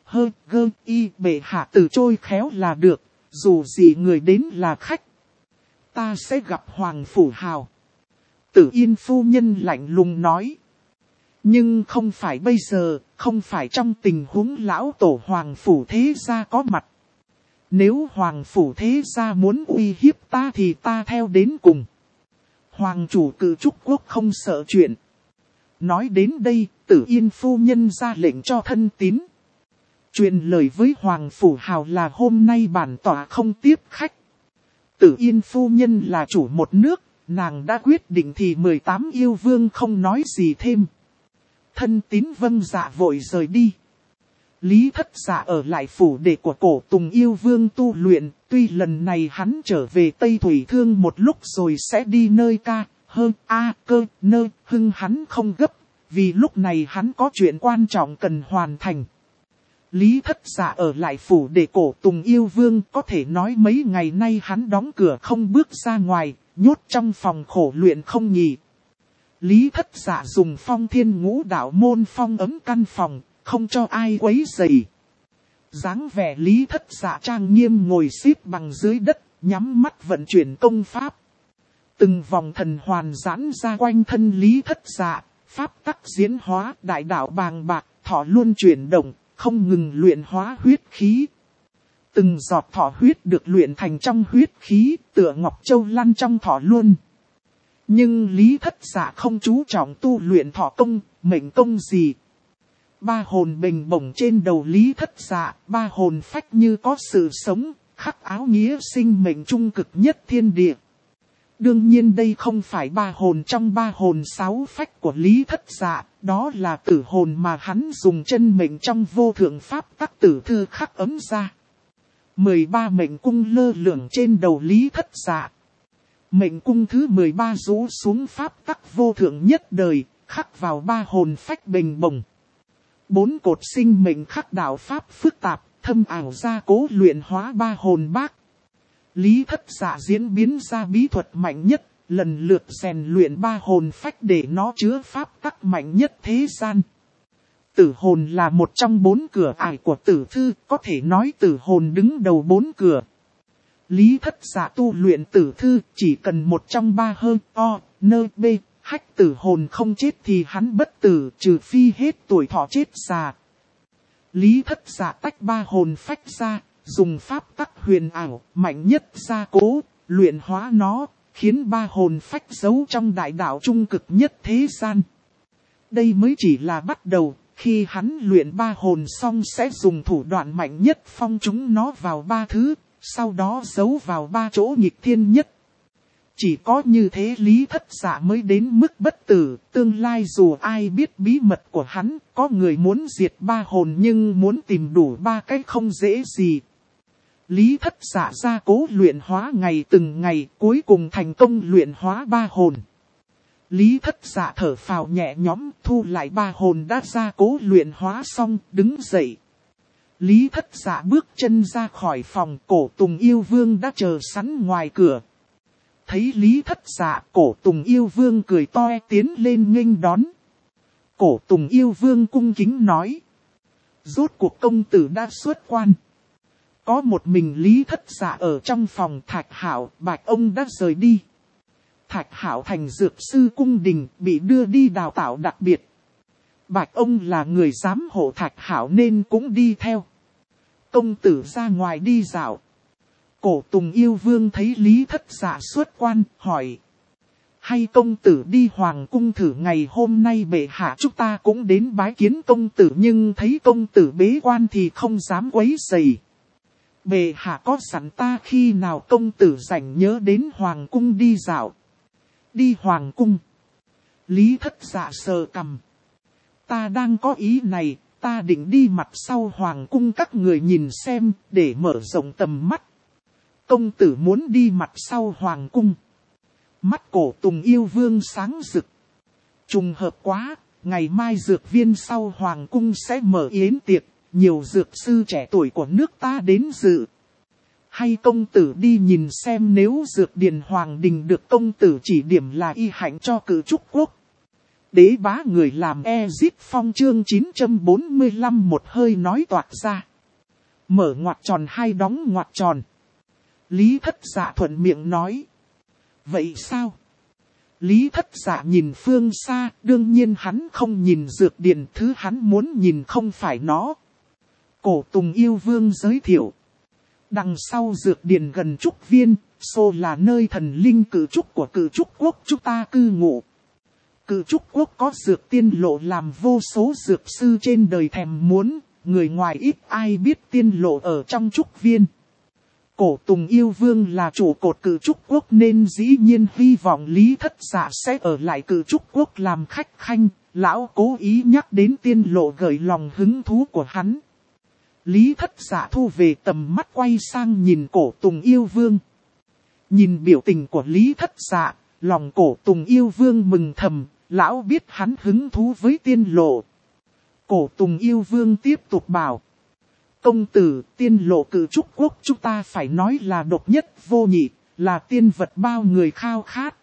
bệ hạ từ chối khéo là được, dù gì người đến là khách. Ta sẽ gặp Hoàng phủ hào. Tử Yên phu nhân lạnh lùng nói. Nhưng không phải bây giờ, không phải trong tình huống lão tổ Hoàng phủ thế gia có mặt. Nếu Hoàng phủ thế gia muốn uy hiếp ta thì ta theo đến cùng. Hoàng chủ cử trúc quốc không sợ chuyện. Nói đến đây, Tử Yên phu nhân ra lệnh cho Thân Tín. Truyền lời với Hoàng phủ hào là hôm nay bản tòa không tiếp khách. Tử Yên phu nhân là chủ một nước, nàng đã quyết định thì 18 yêu vương không nói gì thêm. Thân tín vâng dạ vội rời đi. Lý Thất Dạ ở lại phủ đệ của Cổ Tùng yêu vương tu luyện, tuy lần này hắn trở về Tây Thủy Thương một lúc rồi sẽ đi nơi cơ nơi hưng hắn không gấp, vì lúc này hắn có chuyện quan trọng cần hoàn thành. Lý Thất Dạ ở lại phủ đệ Cổ Tùng yêu vương, có thể nói mấy ngày nay hắn đóng cửa không bước ra ngoài, nhốt trong phòng khổ luyện không nghỉ. Lý Thất Dạ dùng phong thiên ngũ đạo môn phong ấm căn phòng, không cho ai quấy rầy. Dáng vẻ Lý Thất Dạ trang nghiêm ngồi xếp bằng dưới đất, nhắm mắt vận chuyển công pháp. Từng vòng thần hoàn giãn ra quanh thân Lý Thất Dạ, pháp tắc diễn hóa, đại đạo bàng bạc, thọ luôn chuyển động, không ngừng luyện hóa huyết khí. Từng giọt thọ huyết được luyện thành trong huyết khí, tựa ngọc châu lăn trong thọ luôn. Nhưng Lý Thất Dạ không chú trọng tu luyện thọ công, mệnh công gì. Ba hồn bình bổng trên đầu Lý Thất Dạ, ba hồn phách như có sự sống, khắc áo nghĩa sinh mệnh trung cực nhất thiên địa. Đương nhiên đây không phải ba hồn trong ba hồn sáu phách của Lý Thất Dạ, đó là tử hồn mà hắn dùng chân mệnh trong vô thượng pháp tắc tử thư khắc ấm ra. 13 mệnh cung lơ lửng trên đầu Lý Thất Dạ. Mệnh cung thứ 13 rũ xuống pháp tắc vô thượng nhất đời, khắc vào ba hồn phách bình bổng. 4 cột sinh mệnh khắc đạo pháp phức tạp, thâm ảo gia cố luyện hóa ba hồn bác. Lý Thất Dạ diễn biến ra bí thuật mạnh nhất, lần lượt rèn luyện ba hồn phách để nó chứa pháp tắc mạnh nhất thế gian. Tử hồn là một trong 4 cửa ải của tử thư, có thể nói tử hồn đứng đầu 4 cửa. Lý Thất Dạ tu luyện tử thư, chỉ cần một trong 3 b, hách tử hồn không chết thì hắn bất tử, trừ phi hết tuổi thọ chết già. Lý Thất Dạ tách ba hồn phách ra, dùng pháp tắc huyền ảo, mạnh nhất gia cố, luyện hóa nó, khiến ba hồn phách giấu trong đại đạo trung cực nhất thế gian. Đây mới chỉ là bắt đầu, khi hắn luyện ba hồn xong sẽ dùng thủ đoạn mạnh nhất phong chúng nó vào 3 thứ, sau đó giấu vào 3 chỗ nghịch thiên nhất. Chỉ có như thế Lý Thất Dạ mới đến mức bất tử, tương lai dù ai biết bí mật của hắn, có người muốn diệt ba hồn nhưng muốn tìm đủ 3 cái không dễ gì. Lý Thất Dạ gia cố luyện hóa ngày từng ngày, cuối cùng thành công luyện hóa ba hồn. Lý Thất Dạ thở phào nhẹ nhõm, thu lại ba hồn đã gia cố luyện hóa xong, đứng dậy. Lý Thất Dạ bước chân ra khỏi phòng, Cổ Tùng yêu vương đã chờ sẵn ngoài cửa. Thấy Lý Thất Dạ, Cổ Tùng yêu vương cười toe tiến lên nghênh đón. Cổ Tùng yêu vương cung kính nói: rốt cuộc công tử đã xuất quan. Có một mình Lý Thất Dạ ở trong phòng. Thạch Hạo, Bạch ông đã rời đi. Thạch Hạo thành dược sư cung đình, bị đưa đi đào tạo đặc biệt. Bạch ông là người giám hộ Thạch Hạo nên cũng đi theo. Công tử ra ngoài đi dạo. Cổ Tùng yêu vương thấy Lý Thất Dạ xuất quan, hỏi: hay công tử đi hoàng cung thử? Ngày hôm nay bệ hạ chúng ta cũng đến bái kiến công tử, nhưng thấy công tử bế quan thì không dám quấy rầy. Bệ hạ có sẵn ta khi nào công tử rảnh nhớ đến hoàng cung đi dạo. Đi hoàng cung. Lý Thất Dạ sờ cằm. Ta đang có ý này, ta định đi mặt sau hoàng cung các người nhìn xem, để mở rộng tầm mắt. Công tử muốn đi mặt sau hoàng cung. Mắt Cổ Tùng yêu vương sáng rực. Trùng hợp quá, ngày mai dược viên sau hoàng cung sẽ mở yến tiệc, nhiều dược sư trẻ tuổi của nước ta đến dự. Hay công tử đi nhìn xem, nếu dược điền hoàng đình được công tử chỉ điểm là y hạnh cho Cử Trúc quốc. Đế bá người làm Ezip Phong chương 945 một hơi nói toạc ra. Mở ngoặc tròn hay đóng ngoặc tròn. Lý Thất Dạ thuận miệng nói. Vậy sao? Lý Thất Dạ nhìn phương xa, đương nhiên hắn không nhìn dược điền, thứ hắn muốn nhìn không phải nó. Cổ Tùng yêu vương giới thiệu. Đằng sau dược điền gần Trúc Viên, xô là nơi thần linh Cử Trúc của Cử Trúc quốc chúng ta cư ngụ. Cử Trúc quốc có dược tiên lộ làm vô số dược sư trên đời thèm muốn, người ngoài ít ai biết tiên lộ ở trong Trúc Viên. Cổ Tùng Yêu Vương là trụ cột Cự Trúc Quốc nên dĩ nhiên hy vọng Lý Thất Dạ sẽ ở lại Cự Trúc Quốc làm khách khanh. Lão cố ý nhắc đến Tiên Lộ gợi lòng hứng thú của hắn. Lý Thất Dạ thu về tầm mắt quay sang nhìn Cổ Tùng Yêu Vương. Nhìn biểu tình của Lý Thất Dạ, lòng Cổ Tùng Yêu Vương mừng thầm, lão biết hắn hứng thú với Tiên Lộ. Cổ Tùng Yêu Vương tiếp tục bảo. Công tử, Tiên Lộ Cự Trúc Quốc chúng ta phải nói là độc nhất vô nhị, là tiên vật bao người khao khát.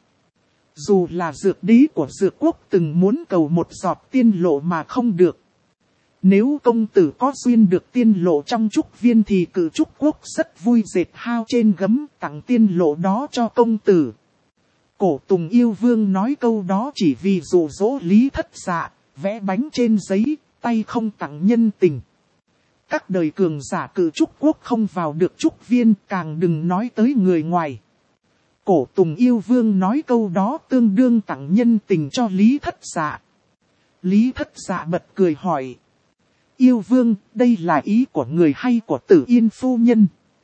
Dù là dược đế của dược quốc từng muốn cầu một giọt tiên lộ mà không được. Nếu công tử có duyên được tiên lộ trong trúc viên thì Cự Trúc Quốc rất vui dệt hao trên gấm tặng tiên lộ đó cho công tử. Cổ Tùng Yêu Vương nói câu đó chỉ vì dụ dỗ Lý Thất Dạ, vẽ bánh trên giấy, tay không tặng nhân tình. Các đời cường giả Cự Trúc Quốc không vào được trúc viên, càng đừng nói tới người ngoài. Cổ Tùng Yêu Vương nói câu đó tương đương tặng nhân tình cho Lý Thất Dạ. Lý Thất Dạ bật cười hỏi. Yêu Vương, đây là ý của người hay của Tử Yên phu nhân?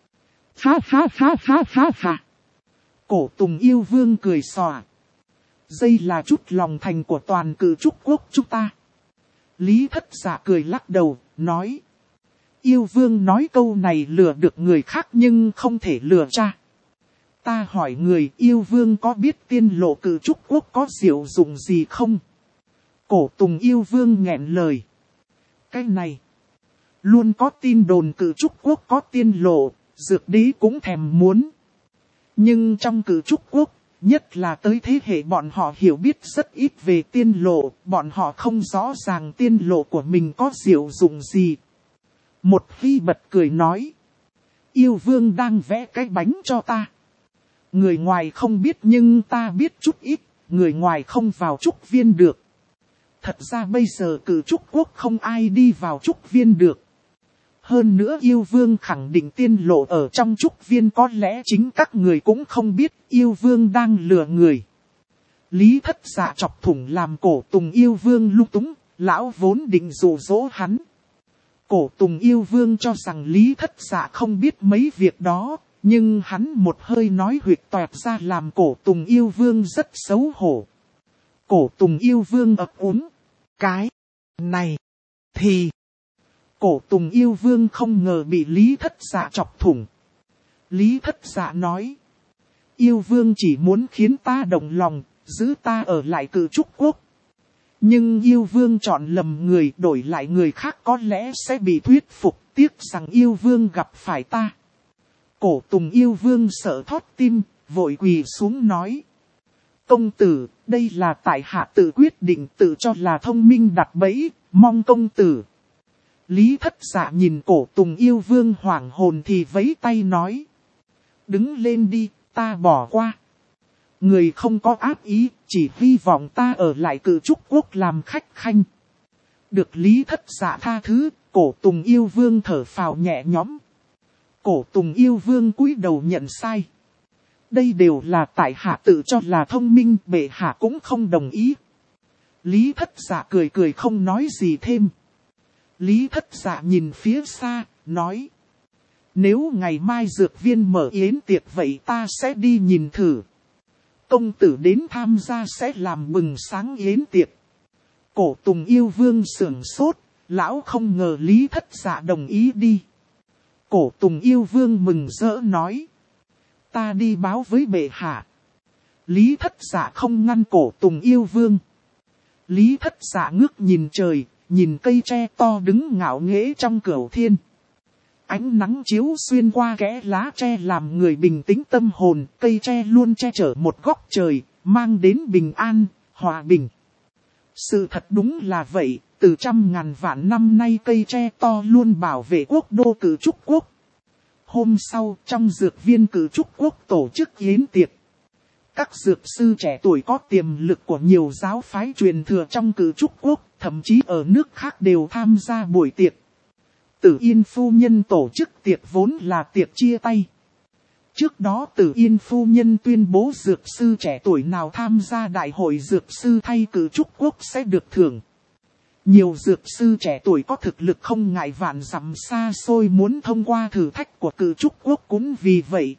Ha ha ha ha ha ha. Cổ Tùng Yêu Vương cười xòa. Đây là chút lòng thành của toàn Cự Trúc Quốc chúng ta. Lý Thất Dạ cười lắc đầu, nói. Yêu Vương nói câu này lừa được người khác nhưng không thể lừa cha. Ta hỏi người, Yêu Vương có biết Tiên Lộ Cự Trúc Quốc có diệu dụng gì không? Cổ Tùng Yêu Vương nghẹn lời. Cái này, luôn có tin đồn Cự Trúc Quốc có tiên lộ, dược đế cũng thèm muốn. Nhưng trong Cự Trúc Quốc, nhất là tới thế hệ bọn họ hiểu biết rất ít về tiên lộ, bọn họ không rõ ràng tiên lộ của mình có diệu dụng gì. Một phi bật cười nói. Yêu Vương đang vẽ cái bánh cho ta. Người ngoài không biết nhưng ta biết chút ít, người ngoài không vào trúc viên được. Thật ra bây giờ Cự Trúc Quốc không ai đi vào trúc viên được. Hơn nữa Yêu Vương khẳng định tiên lộ ở trong trúc viên có lẽ chính các người cũng không biết Yêu Vương đang lừa người. Lý Thất Dạ chọc thủng làm Cổ Tùng Yêu Vương lung túng, lão vốn định dụ dỗ hắn. Cổ Tùng Yêu Vương cho rằng Lý Thất Dạ không biết mấy việc đó, nhưng hắn một hơi nói huyệt toẹt ra làm Cổ Tùng Yêu Vương rất xấu hổ. Cổ Tùng Yêu Vương ấp úng. Cái này thì... Cổ Tùng Yêu Vương không ngờ bị Lý Thất Dạ chọc thủng. Lý Thất Dạ nói. Yêu Vương chỉ muốn khiến ta động lòng, giữ ta ở lại Cự Trúc Quốc. Nhưng Yêu Vương chọn lầm người, đổi lại người khác có lẽ sẽ bị thuyết phục, tiếc rằng Yêu Vương gặp phải ta. Cổ Tùng Yêu Vương sợ thót tim, vội quỳ xuống nói. Công tử, đây là tại hạ tự quyết định, tự cho là thông minh đặt bẫy, mong công tử. Lý Thất Dạ nhìn Cổ Tùng Yêu Vương hoảng hồn thì vẫy tay nói. Đứng lên đi, ta bỏ qua. Người không có ác ý, chỉ hy vọng ta ở lại Cự Trúc Quốc làm khách khanh. Được Lý Thất Dạ tha thứ, Cổ Tùng Yêu Vương thở phào nhẹ nhõm. Cổ Tùng Yêu Vương cúi đầu nhận sai. Đây đều là tại hạ tự cho là thông minh, bệ hạ cũng không đồng ý. Lý Thất Dạ cười cười không nói gì thêm. Lý Thất Dạ nhìn phía xa, nói. Nếu ngày mai dược viên mở yến tiệc vậy ta sẽ đi nhìn thử. Công tử đến tham gia sẽ làm bừng sáng yến tiệc. Cổ Tùng Yêu Vương sửng sốt, lão không ngờ Lý Thất Dạ đồng ý đi. Cổ Tùng Yêu Vương mừng rỡ nói. Ta đi báo với bệ hạ. Lý Thất Dạ không ngăn Cổ Tùng Yêu Vương. Lý Thất Dạ ngước nhìn trời, nhìn cây tre to đứng ngạo nghễ trong cửu thiên. Ánh nắng chiếu xuyên qua kẽ lá tre làm người bình tĩnh tâm hồn, cây tre luôn che chở một góc trời, mang đến bình an, hòa bình. Sự thật đúng là vậy, từ trăm ngàn vạn năm nay cây tre to luôn bảo vệ quốc đô Cự Trúc Quốc. Hôm sau, trong dược viên Cự Trúc Quốc tổ chức yến tiệc. Các dược sư trẻ tuổi có tiềm lực của nhiều giáo phái truyền thừa trong Cự Trúc Quốc, thậm chí ở nước khác đều tham gia buổi tiệc. Tử Yên phu nhân tổ chức tiệc vốn là tiệc chia tay. Trước đó Tử Yên phu nhân tuyên bố dược sư trẻ tuổi nào tham gia đại hội dược sư thay Cự Trúc Quốc sẽ được thưởng. Nhiều dược sư trẻ tuổi có thực lực không ngại vạn dặm xa xôi muốn thông qua thử thách của Cự Trúc Quốc cũng vì vậy.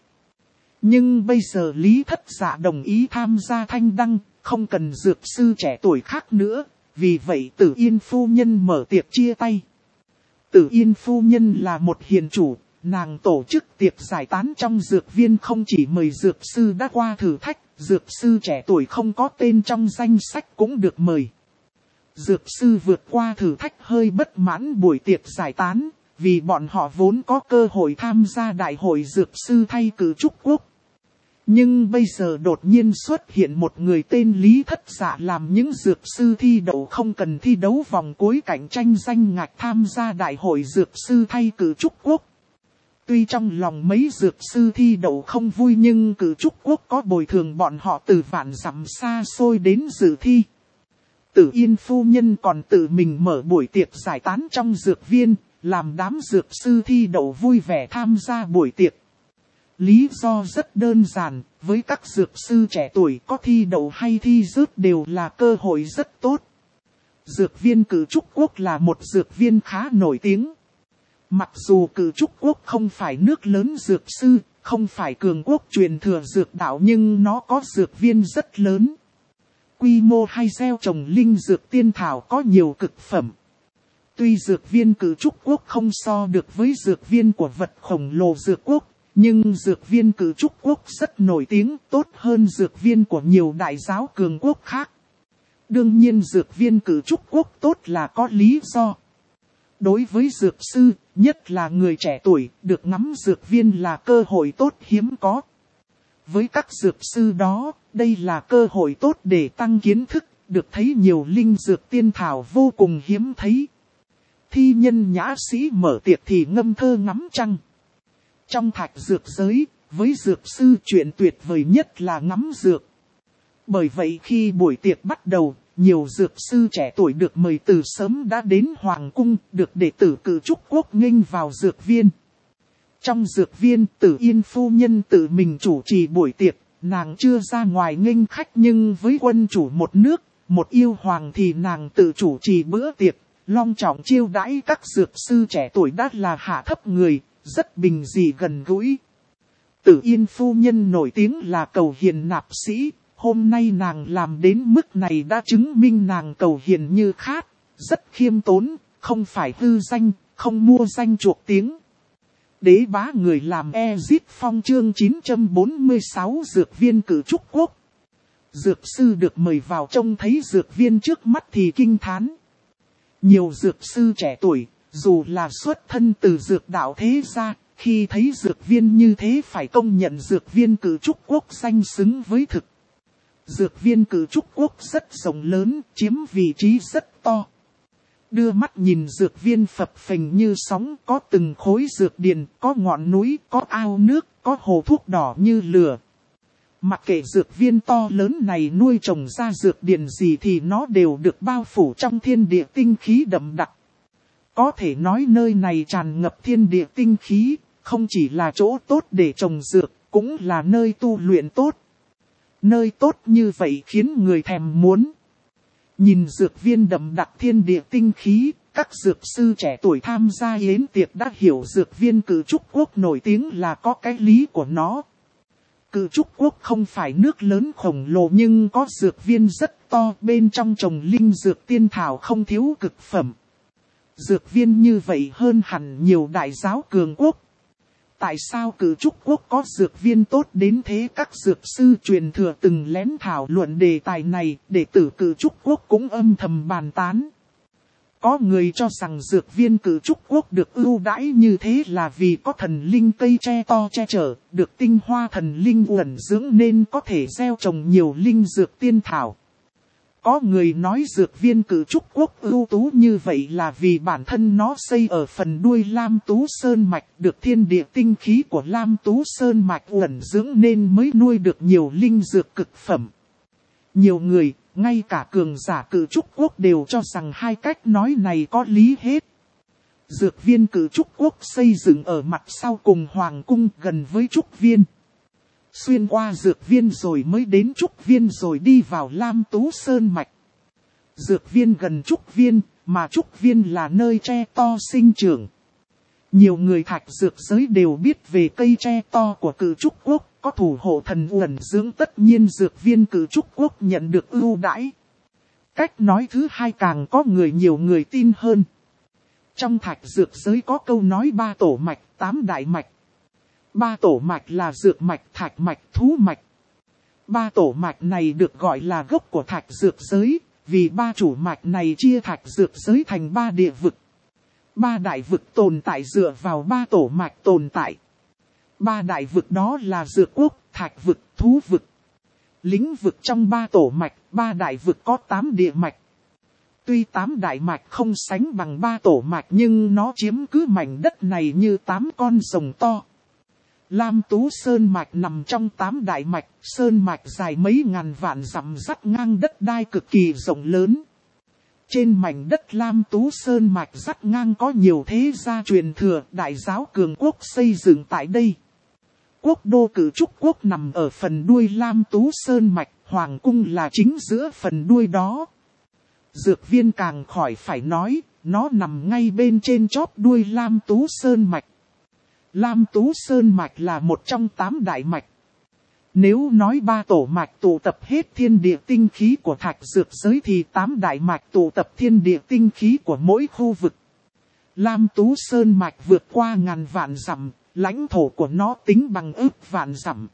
Nhưng bây giờ Lý Thất Dạ đồng ý tham gia thanh đăng, không cần dược sư trẻ tuổi khác nữa, vì vậy Tử Yên phu nhân mở tiệc chia tay. Tử Yên phu nhân là một hiền chủ, nàng tổ chức tiệc giải tán trong dược viên không chỉ mời dược sư đã qua thử thách, dược sư trẻ tuổi không có tên trong danh sách cũng được mời. Dược sư vượt qua thử thách hơi bất mãn buổi tiệc giải tán, vì bọn họ vốn có cơ hội tham gia đại hội dược sư thay Cự Trúc Quốc. Nhưng bây giờ đột nhiên xuất hiện một người tên Lý Thất Dạ làm những dược sư thi đậu không cần thi đấu vòng cuối cạnh tranh danh ngạch tham gia đại hội dược sư thay Cự Trúc Quốc. Tuy trong lòng mấy dược sư thi đậu không vui nhưng Cự Trúc Quốc có bồi thường bọn họ từ vạn dặm xa xôi đến dự thi. Tử Yên phu nhân còn tự mình mở buổi tiệc giải tán trong dược viên, làm đám dược sư thi đậu vui vẻ tham gia buổi tiệc. Lý do rất đơn giản, với các dược sư trẻ tuổi có thi đậu hay thi rớt đều là cơ hội rất tốt. Dược viên Cự Trúc Quốc là một dược viên khá nổi tiếng. Mặc dù Cự Trúc Quốc không phải nước lớn dược sư, không phải cường quốc truyền thừa dược đạo nhưng nó có dược viên rất lớn. Quy mô hay gieo trồng linh dược tiên thảo có nhiều cực phẩm. Tuy dược viên Cự Trúc Quốc không so được với dược viên của vật khổng lồ dược quốc, nhưng dược viên Cự Trúc Quốc rất nổi tiếng, tốt hơn dược viên của nhiều đại giáo cường quốc khác. Đương nhiên dược viên Cự Trúc Quốc tốt là có lý do. Đối với dược sư, nhất là người trẻ tuổi, được ngắm dược viên là cơ hội tốt hiếm có. Với các dược sư đó, đây là cơ hội tốt để tăng kiến thức, được thấy nhiều linh dược tiên thảo vô cùng hiếm thấy. Thi nhân nhã sĩ mở tiệc thì ngâm thơ ngắm trăng. Trong thạch dược giới, với dược sư chuyện tuyệt vời nhất là ngắm dược. Bởi vậy khi buổi tiệc bắt đầu, nhiều dược sư trẻ tuổi được mời từ sớm đã đến Hoàng cung, được đệ tử Cự Trúc Quốc nghênh vào dược viên. Trong dược viên, Tử Yên phu nhân tự mình chủ trì buổi tiệc, nàng chưa ra ngoài nghênh khách nhưng với quân chủ một nước, một yêu hoàng thì nàng tự chủ trì bữa tiệc, long trọng chiêu đãi các dược sư trẻ tuổi đã là hạ thấp người, rất bình dị gần gũi. Tử Yên phu nhân nổi tiếng là cầu hiền nạp sĩ, hôm nay nàng làm đến mức này đã chứng minh nàng cầu hiền như khát, rất khiêm tốn, không phải hư danh, không mua danh chuộc tiếng. Đế bá người làm Ezit Phong chương 946 dược viên Cự Trúc Quốc. Dược sư được mời vào trông thấy dược viên trước mắt thì kinh thán. Nhiều dược sư trẻ tuổi, dù là xuất thân từ dược đạo thế gia, khi thấy dược viên như thế phải công nhận dược viên Cự Trúc Quốc danh xứng với thực. Dược viên Cự Trúc Quốc rất rộng lớn, chiếm vị trí rất to. Đưa mắt nhìn dược viên phập phình như sóng, có từng khối dược điền, có ngọn núi, có ao nước, có hồ thuốc đỏ như lửa. Mặc kệ dược viên to lớn này nuôi trồng ra dược điền gì thì nó đều được bao phủ trong thiên địa tinh khí đậm đặc. Có thể nói nơi này tràn ngập thiên địa tinh khí, không chỉ là chỗ tốt để trồng dược, cũng là nơi tu luyện tốt. Nơi tốt như vậy khiến người thèm muốn. Nhìn dược viên đậm đặc thiên địa tinh khí, các dược sư trẻ tuổi tham gia yến tiệc đã hiểu dược viên Cự Trúc Quốc nổi tiếng là có cái lý của nó. Cự Trúc Quốc không phải nước lớn khổng lồ nhưng có dược viên rất to, bên trong trồng linh dược tiên thảo không thiếu cực phẩm. Dược viên như vậy hơn hẳn nhiều đại giáo cường quốc. Tại sao Cự Trúc Quốc có dược viên tốt đến thế? Các dược sư truyền thừa từng lén thảo luận đề tài này, đệ tử Cự Trúc Quốc cũng âm thầm bàn tán. Có người cho rằng dược viên Cự Trúc Quốc được ưu đãi như thế là vì có thần linh cây tre to che chở, được tinh hoa thần linh uẩn dưỡng nên có thể gieo trồng nhiều linh dược tiên thảo. Có người nói dược viên Cự Trúc Quốc ưu tú như vậy là vì bản thân nó xây ở phần đuôi Lam Tú Sơn Mạch, được thiên địa tinh khí của Lam Tú Sơn Mạch uẩn dưỡng nên mới nuôi được nhiều linh dược cực phẩm. Nhiều người, ngay cả cường giả Cự Trúc Quốc đều cho rằng hai cách nói này có lý hết. Dược viên Cự Trúc Quốc xây dựng ở mặt sau cùng Hoàng cung gần với Trúc Viên. Xuyên qua dược viên rồi mới đến Trúc Viên rồi đi vào Lam Tú Sơn Mạch. Dược viên gần Trúc Viên, mà trúc viên là nơi tre to sinh trưởng. Nhiều người thạch dược giới đều biết về cây tre to của Cự Trúc Quốc, có thủ hộ thần uẩn dưỡng, tất nhiên dược viên Cự Trúc Quốc nhận được ưu đãi. Cách nói thứ hai càng có nhiều người tin hơn. Trong thạch dược giới có câu nói 3 tổ mạch, 8 đại mạch. 3 tổ mạch là dược mạch, thạch mạch, thú mạch. 3 tổ mạch này được gọi là gốc của thạch dược giới, vì 3 chủ mạch này chia thạch dược giới thành 3 địa vực. 3 đại vực tồn tại dựa vào 3 tổ mạch tồn tại. 3 đại vực đó là dược quốc, thạch vực, thú vực. Lĩnh vực trong 3 tổ mạch, 3 đại vực có 8 địa mạch. Tuy 8 đại mạch không sánh bằng 3 tổ mạch nhưng nó chiếm cứ mảnh đất này như 8 con rồng to. Lam Tú Sơn Mạch nằm trong 8 đại mạch, Sơn Mạch dài mấy ngàn vạn dặm dắt ngang đất đai cực kỳ rộng lớn. Trên mảnh đất Lam Tú Sơn Mạch dắt ngang có nhiều thế gia truyền thừa, đại giáo cường quốc xây dựng tại đây. Quốc đô Cự Trúc Quốc nằm ở phần đuôi Lam Tú Sơn Mạch, Hoàng cung là chính giữa phần đuôi đó. Dược viên càng khỏi phải nói, nó nằm ngay bên trên chóp đuôi Lam Tú Sơn Mạch. Lam Tú Sơn Mạch là một trong 8 đại mạch. Nếu nói 3 tổ mạch tụ tập hết thiên địa tinh khí của thạch dược giới thì 8 đại mạch tụ tập thiên địa tinh khí của mỗi khu vực. Lam Tú Sơn Mạch vượt qua ngàn vạn dặm, lãnh thổ của nó tính bằng ức vạn dặm.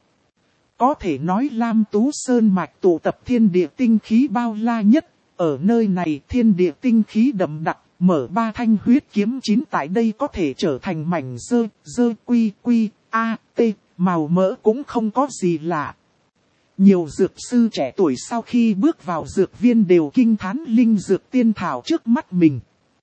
Có thể nói Lam Tú Sơn Mạch tụ tập thiên địa tinh khí bao la nhất. Ở nơi này thiên địa tinh khí đậm đặc, mở 3 thanh huyết kiếm 9 tại đây có thể trở thành mảnh dơ quy a t, màu mỡ cũng không có gì lạ. Nhiều dược sư trẻ tuổi sau khi bước vào dược viên đều kinh thán linh dược tiên thảo trước mắt mình.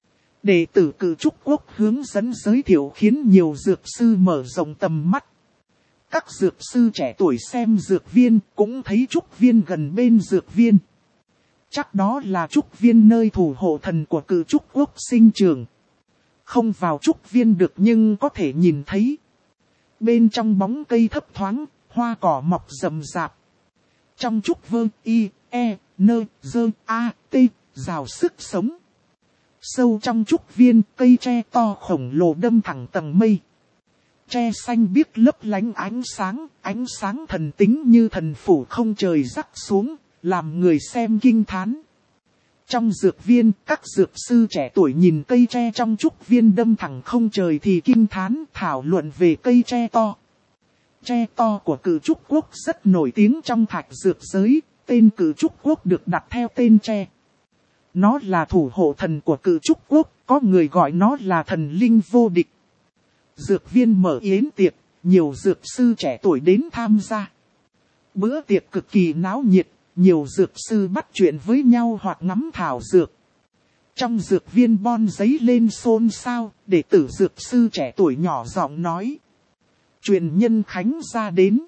Đệ tử Cự Trúc Quốc hướng dẫn giới thiệu khiến nhiều dược sư mở rộng tầm mắt. Các dược sư trẻ tuổi xem dược viên cũng thấy trúc viên gần bên dược viên. Chắc đó là trúc viên nơi thủ hộ thần của Cự Trúc Quốc sinh trưởng. Không vào trúc viên được nhưng có thể nhìn thấy. Bên trong bóng cây thấp thoáng, hoa cỏ mọc rậm rạp. Trong trúc vơ y, e, nơ, dơ, a, t, rào sức sống. Sâu trong trúc viên, cây tre to khổng lồ đâm thẳng tầng mây. Tre xanh biếc lấp lánh ánh sáng thần tính như thần phủ không trời rắc xuống, làm người xem kinh thán. Trong dược viên, các dược sư trẻ tuổi nhìn cây tre trong trúc viên đâm thẳng không trời thì kinh thán thảo luận về cây tre to. Tre to của Cự Trúc Quốc rất nổi tiếng trong thạch dược giới, tên Cự Trúc Quốc được đặt theo tên tre. Nó là thủ hộ thần của Cự Trúc Quốc, có người gọi nó là thần linh vô địch. Dược viên mở yến tiệc, nhiều dược sư trẻ tuổi đến tham gia. Bữa tiệc cực kỳ náo nhiệt, nhiều dược sư bắt chuyện với nhau hoặc ngắm thảo dược. Trong dược viên bon giấy lên xôn xao, đệ tử dược sư trẻ tuổi nhỏ giọng nói. Truyền nhân Khánh ra đến.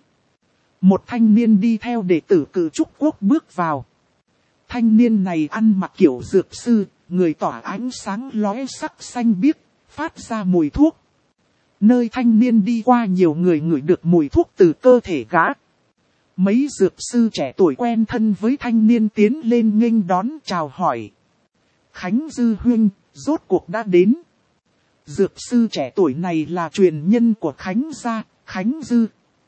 Một thanh niên đi theo đệ tử Cự Trúc Quốc bước vào. Thanh niên này ăn mặc kiểu dược sư, người tỏa ánh sáng lóe sắc xanh biếc, phát ra mùi thuốc. Nơi thanh niên đi qua nhiều người ngửi được mùi thuốc từ cơ thể gã. Mấy dược sư trẻ tuổi quen thân với thanh niên tiến lên nghênh đón chào hỏi. Khánh Dư huynh, rốt cuộc đã đến. Dược sư trẻ tuổi này là truyền nhân của Khánh gia, Khánh Dư.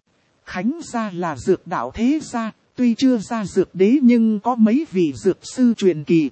Khánh gia là dược đạo thế gia, tuy chưa ra dược đế nhưng có mấy vị dược sư truyền kỳ.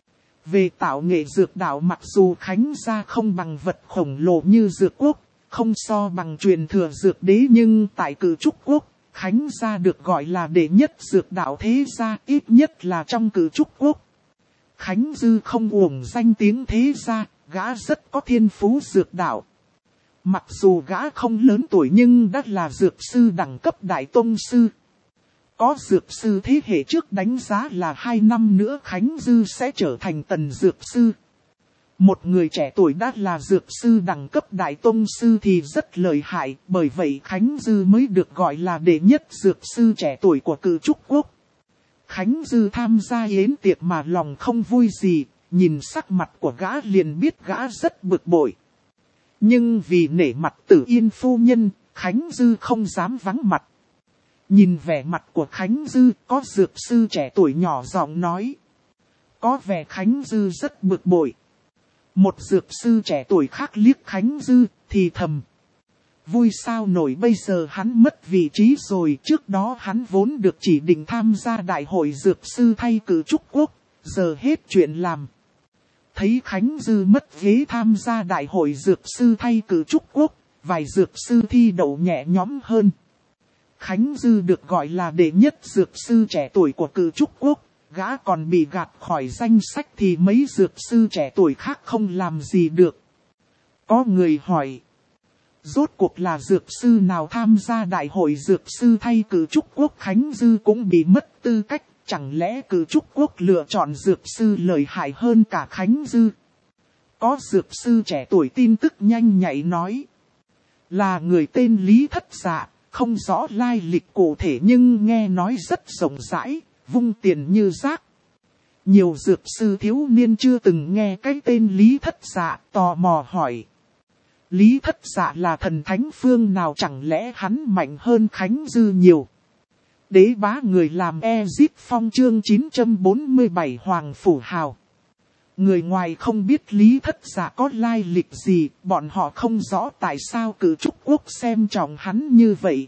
Về tạo nghệ dược đạo mặc dù Khánh gia không bằng vật khổng lồ như dược quốc, không so bằng truyền thừa dược đế nhưng tại Cự Trúc Quốc, Khánh gia được gọi là đệ nhất dược đạo thế gia, ít nhất là trong Cự Trúc Quốc. Khánh Dư không uổng danh tiếng thế gia, gã rất có thiên phú dược đạo. Mặc dù gã không lớn tuổi nhưng đã là dược sư đẳng cấp đại tông sư. Có dược sư thế hệ trước đánh giá là 2 năm nữa Khánh Dư sẽ trở thành tần dược sư. Một người trẻ tuổi đã là dược sư đẳng cấp đại tông sư thì rất lợi hại, bởi vậy Khánh Dư mới được gọi là đệ nhất dược sư trẻ tuổi của Cự Trúc Quốc. Khánh Dư tham gia yến tiệc mà lòng không vui gì, nhìn sắc mặt của gã liền biết gã rất bực bội. Nhưng vì nể mặt Tử Yên phu nhân, Khánh Dư không dám vắng mặt. Nhìn vẻ mặt của Khánh Dư, có dược sư trẻ tuổi nhỏ giọng nói. Có vẻ Khánh Dư rất bực bội. Một dược sư trẻ tuổi khác liếc Khánh Dư, thì thầm. Vui sao nổi, bây giờ hắn mất vị trí rồi, trước đó hắn vốn được chỉ định tham gia đại hội dược sư thay cử trúc quốc, giờ hết chuyện làm. Thấy Khánh Dư mất ghế tham gia đại hội dược sư thay cử trúc quốc, vài dược sư thi đậu nhẹ nhõm hơn. Khánh Dư được gọi là đệ nhất dược sư trẻ tuổi của cử trúc quốc, gã còn bị gạt khỏi danh sách thì mấy dược sư trẻ tuổi khác không làm gì được. Có người hỏi, rốt cuộc là dược sư nào tham gia đại hội dược sư thay cử trúc quốc? Khánh Dư cũng bị mất tư cách, chẳng lẽ cử trúc quốc lựa chọn dược sư lợi hại hơn cả Khánh Dư? Có dược sư trẻ tuổi tin tức nhanh nhạy nói, là người tên Lý Thất Dạ, không rõ lai lịch cụ thể nhưng nghe nói rất rộng rãi, vung tiền như rác. Nhiều dược sư thiếu niên chưa từng nghe cái tên Lý Thất Dạ, tò mò hỏi. Lý Thất Dạ là thần thánh phương nào, chẳng lẽ hắn mạnh hơn Khánh Dư nhiều? Đế bá người làm Ezip Phong chương 947 Hoàng Phủ Hào. Người ngoài không biết Lý Thất Dạ có lai lịch gì, bọn họ không rõ tại sao cử trúc quốc xem trọng hắn như vậy.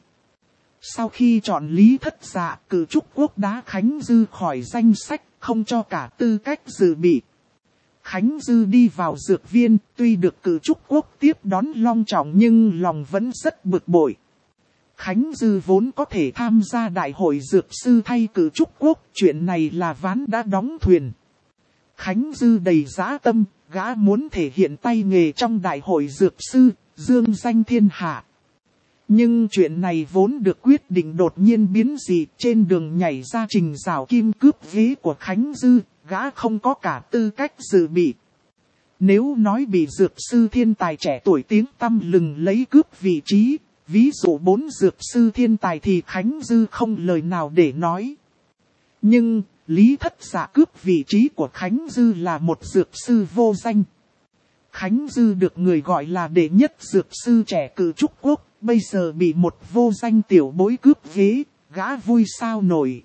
Sau khi chọn Lý Thất Dạ, cử trúc quốc đá Khánh Dư khỏi danh sách, không cho cả tư cách dự bị. Khánh Dư đi vào dược viên, tuy được cử trúc quốc tiếp đón long trọng nhưng lòng vẫn rất bực bội. Khánh Dư vốn có thể tham gia đại hội dược sư thay cử trúc quốc, chuyện này là ván đã đóng thuyền. Khánh Dư đầy dã tâm, gã muốn thể hiện tay nghề trong đại hội dược sư, dương danh thiên hạ. Nhưng chuyện này vốn được quyết định đột nhiên biến dị, trên đường nhảy ra Trình Giảo Kim cướp ghế của Khánh Dư, gã không có cả tư cách dự bị. Nếu nói bị dược sư thiên tài trẻ tuổi tiếng tăm lừng lấy cướp vị trí, ví dụ 4 dược sư thiên tài thì Khánh Dư không lời nào để nói. Nhưng, Lý Thất Dạ cướp vị trí của Khánh Dư là một dược sư vô danh. Khánh Dư được người gọi là đệ nhất dược sư trẻ cử trúc quốc, bây giờ bị một vô danh tiểu bối cướp ghế, gã vui sao nổi.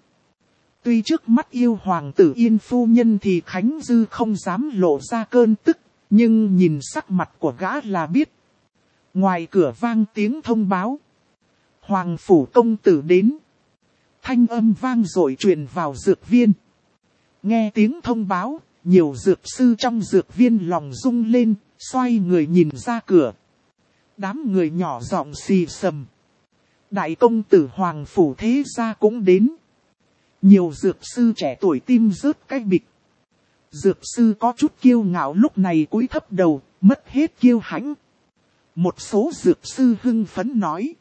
Tuy trước mắt yêu hoàng tử Yên phu nhân thì Khánh Dư không dám lộ ra cơn tức, nhưng nhìn sắc mặt của gã là biết. Ngoài cửa vang tiếng thông báo. Hoàng phủ công tử đến. Thanh âm vang dội truyền vào dược viên. Nghe tiếng thông báo, nhiều dược sư trong dược viên lòng rung lên, xoay người nhìn ra cửa. Đám người nhỏ giọng xì xầm. Đại công tử Hoàng phủ thế gia cũng đến. Nhiều dược sư trẻ tuổi tim rớt cái bịch. Dược sư có chút kiêu ngạo lúc này cúi thấp đầu, mất hết kiêu hãnh. Một số dược sư hưng phấn nói.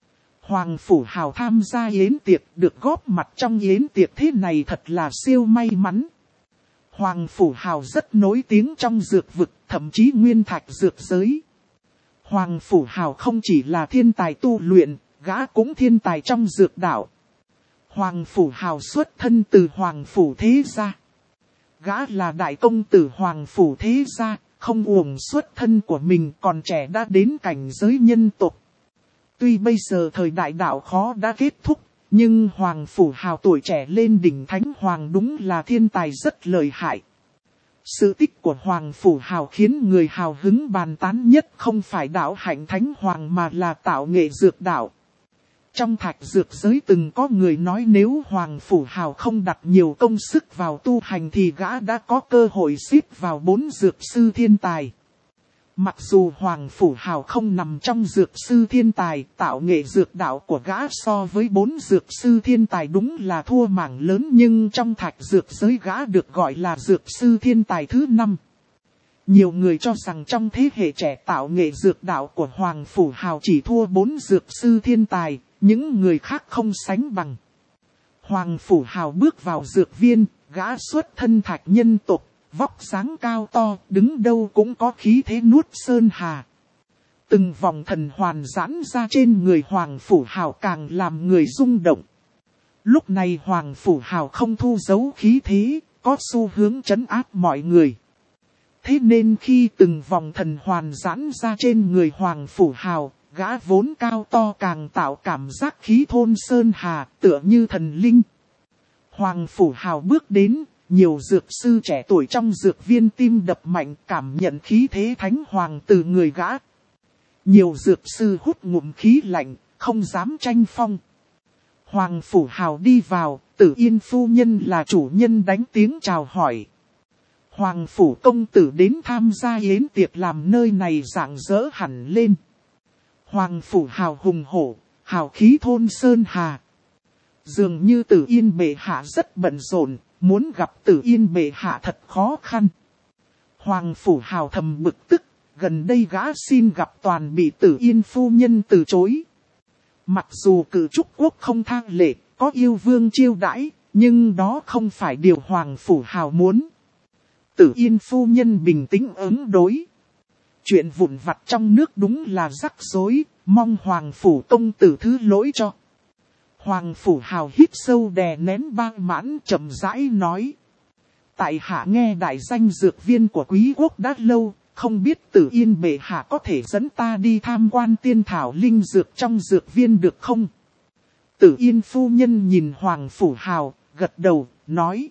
Hoàng Phủ Hào tham gia yến tiệc, được góp mặt trong yến tiệc thế này thật là siêu may mắn. Hoàng Phủ Hào rất nổi tiếng trong dược vực, thậm chí nguyên thạch dược giới. Hoàng Phủ Hào không chỉ là thiên tài tu luyện, gã cũng thiên tài trong dược đạo. Hoàng Phủ Hào xuất thân từ Hoàng Phủ Thế Gia. Gã là đại công tử Hoàng Phủ Thế Gia, không uổng xuất thân của mình, còn trẻ đã đến cảnh giới nhân tộc. Tuy bây giờ thời đại đạo khó đã kết thúc, nhưng Hoàng Phủ Hào tuổi trẻ lên đỉnh Thánh Hoàng đúng là thiên tài rất lợi hại. Sự tích của Hoàng Phủ Hào khiến người hào hứng bàn tán nhất không phải đạo hạnh Thánh Hoàng mà là tạo nghệ dược đạo. Trong thạch dược giới từng có người nói nếu Hoàng Phủ Hào không đặt nhiều công sức vào tu hành thì gã đã có cơ hội xếp vào 4 dược sư thiên tài. Mặc dù Hoàng Phủ Hào không nằm trong dược sư thiên tài, tạo nghệ dược đạo của gã so với 4 dược sư thiên tài đúng là thua mảng lớn, nhưng trong thạch dược giới gã được gọi là dược sư thiên tài thứ 5. Nhiều người cho rằng trong thế hệ trẻ tạo nghệ dược đạo của Hoàng Phủ Hào chỉ thua 4 dược sư thiên tài, những người khác không sánh bằng. Hoàng Phủ Hào bước vào dược viên, gã xuất thân thạch nhân tộc. Vóc dáng cao to, đứng đâu cũng có khí thế nuốt sơn hà. Từng vòng thần hoàn giãn ra trên người Hoàng Phủ Hào càng làm người rung động. Lúc này Hoàng Phủ Hào không thu giấu khí thế, có xu hướng trấn áp mọi người. Thế nên khi từng vòng thần hoàn giãn ra trên người Hoàng Phủ Hào, gã vốn cao to càng tạo cảm giác khí thôn sơn hà, tựa như thần linh. Hoàng Phủ Hào bước đến. nhiều dược sư trẻ tuổi trong dược viên tim đập mạnh cảm nhận khí thế thánh hoàng từ người gã. Nhiều dược sư hút ngụm khí lạnh, không dám tranh phong. Hoàng Phủ Hào đi vào, Tử Yên phu nhân là chủ nhân đánh tiếng chào hỏi. Hoàng Phủ công tử đến tham gia yến tiệc làm nơi này rạng rỡ hẳn lên. Hoàng Phủ Hào hùng hổ, hào khí thôn sơn hà. Dường như Tử Yên bệ hạ rất bận rộn, muốn gặp Tử Yên bệ hạ thật khó khăn. Hoàng Phủ Hào thầm bực tức, gần đây gã xin gặp toàn bị Tử Yên phu nhân từ chối. Mặc dù cử trúc quốc không thang lệ, có yêu vương chiêu đãi, nhưng đó không phải điều Hoàng Phủ Hào muốn. Tử Yên phu nhân bình tĩnh ứng đối. Chuyện vụn vặt trong nước đúng là rắc rối, mong Hoàng Phủ công tử thứ lỗi cho. Hoàng Phủ Hào hít sâu đè nén bang mãn chậm rãi nói. Tại hạ nghe đại danh dược viên của quý quốc đã lâu, không biết Tử Yên bệ hạ có thể dẫn ta đi tham quan tiên thảo linh dược trong dược viên được không? Tử Yên phu nhân nhìn Hoàng Phủ Hào, gật đầu, nói.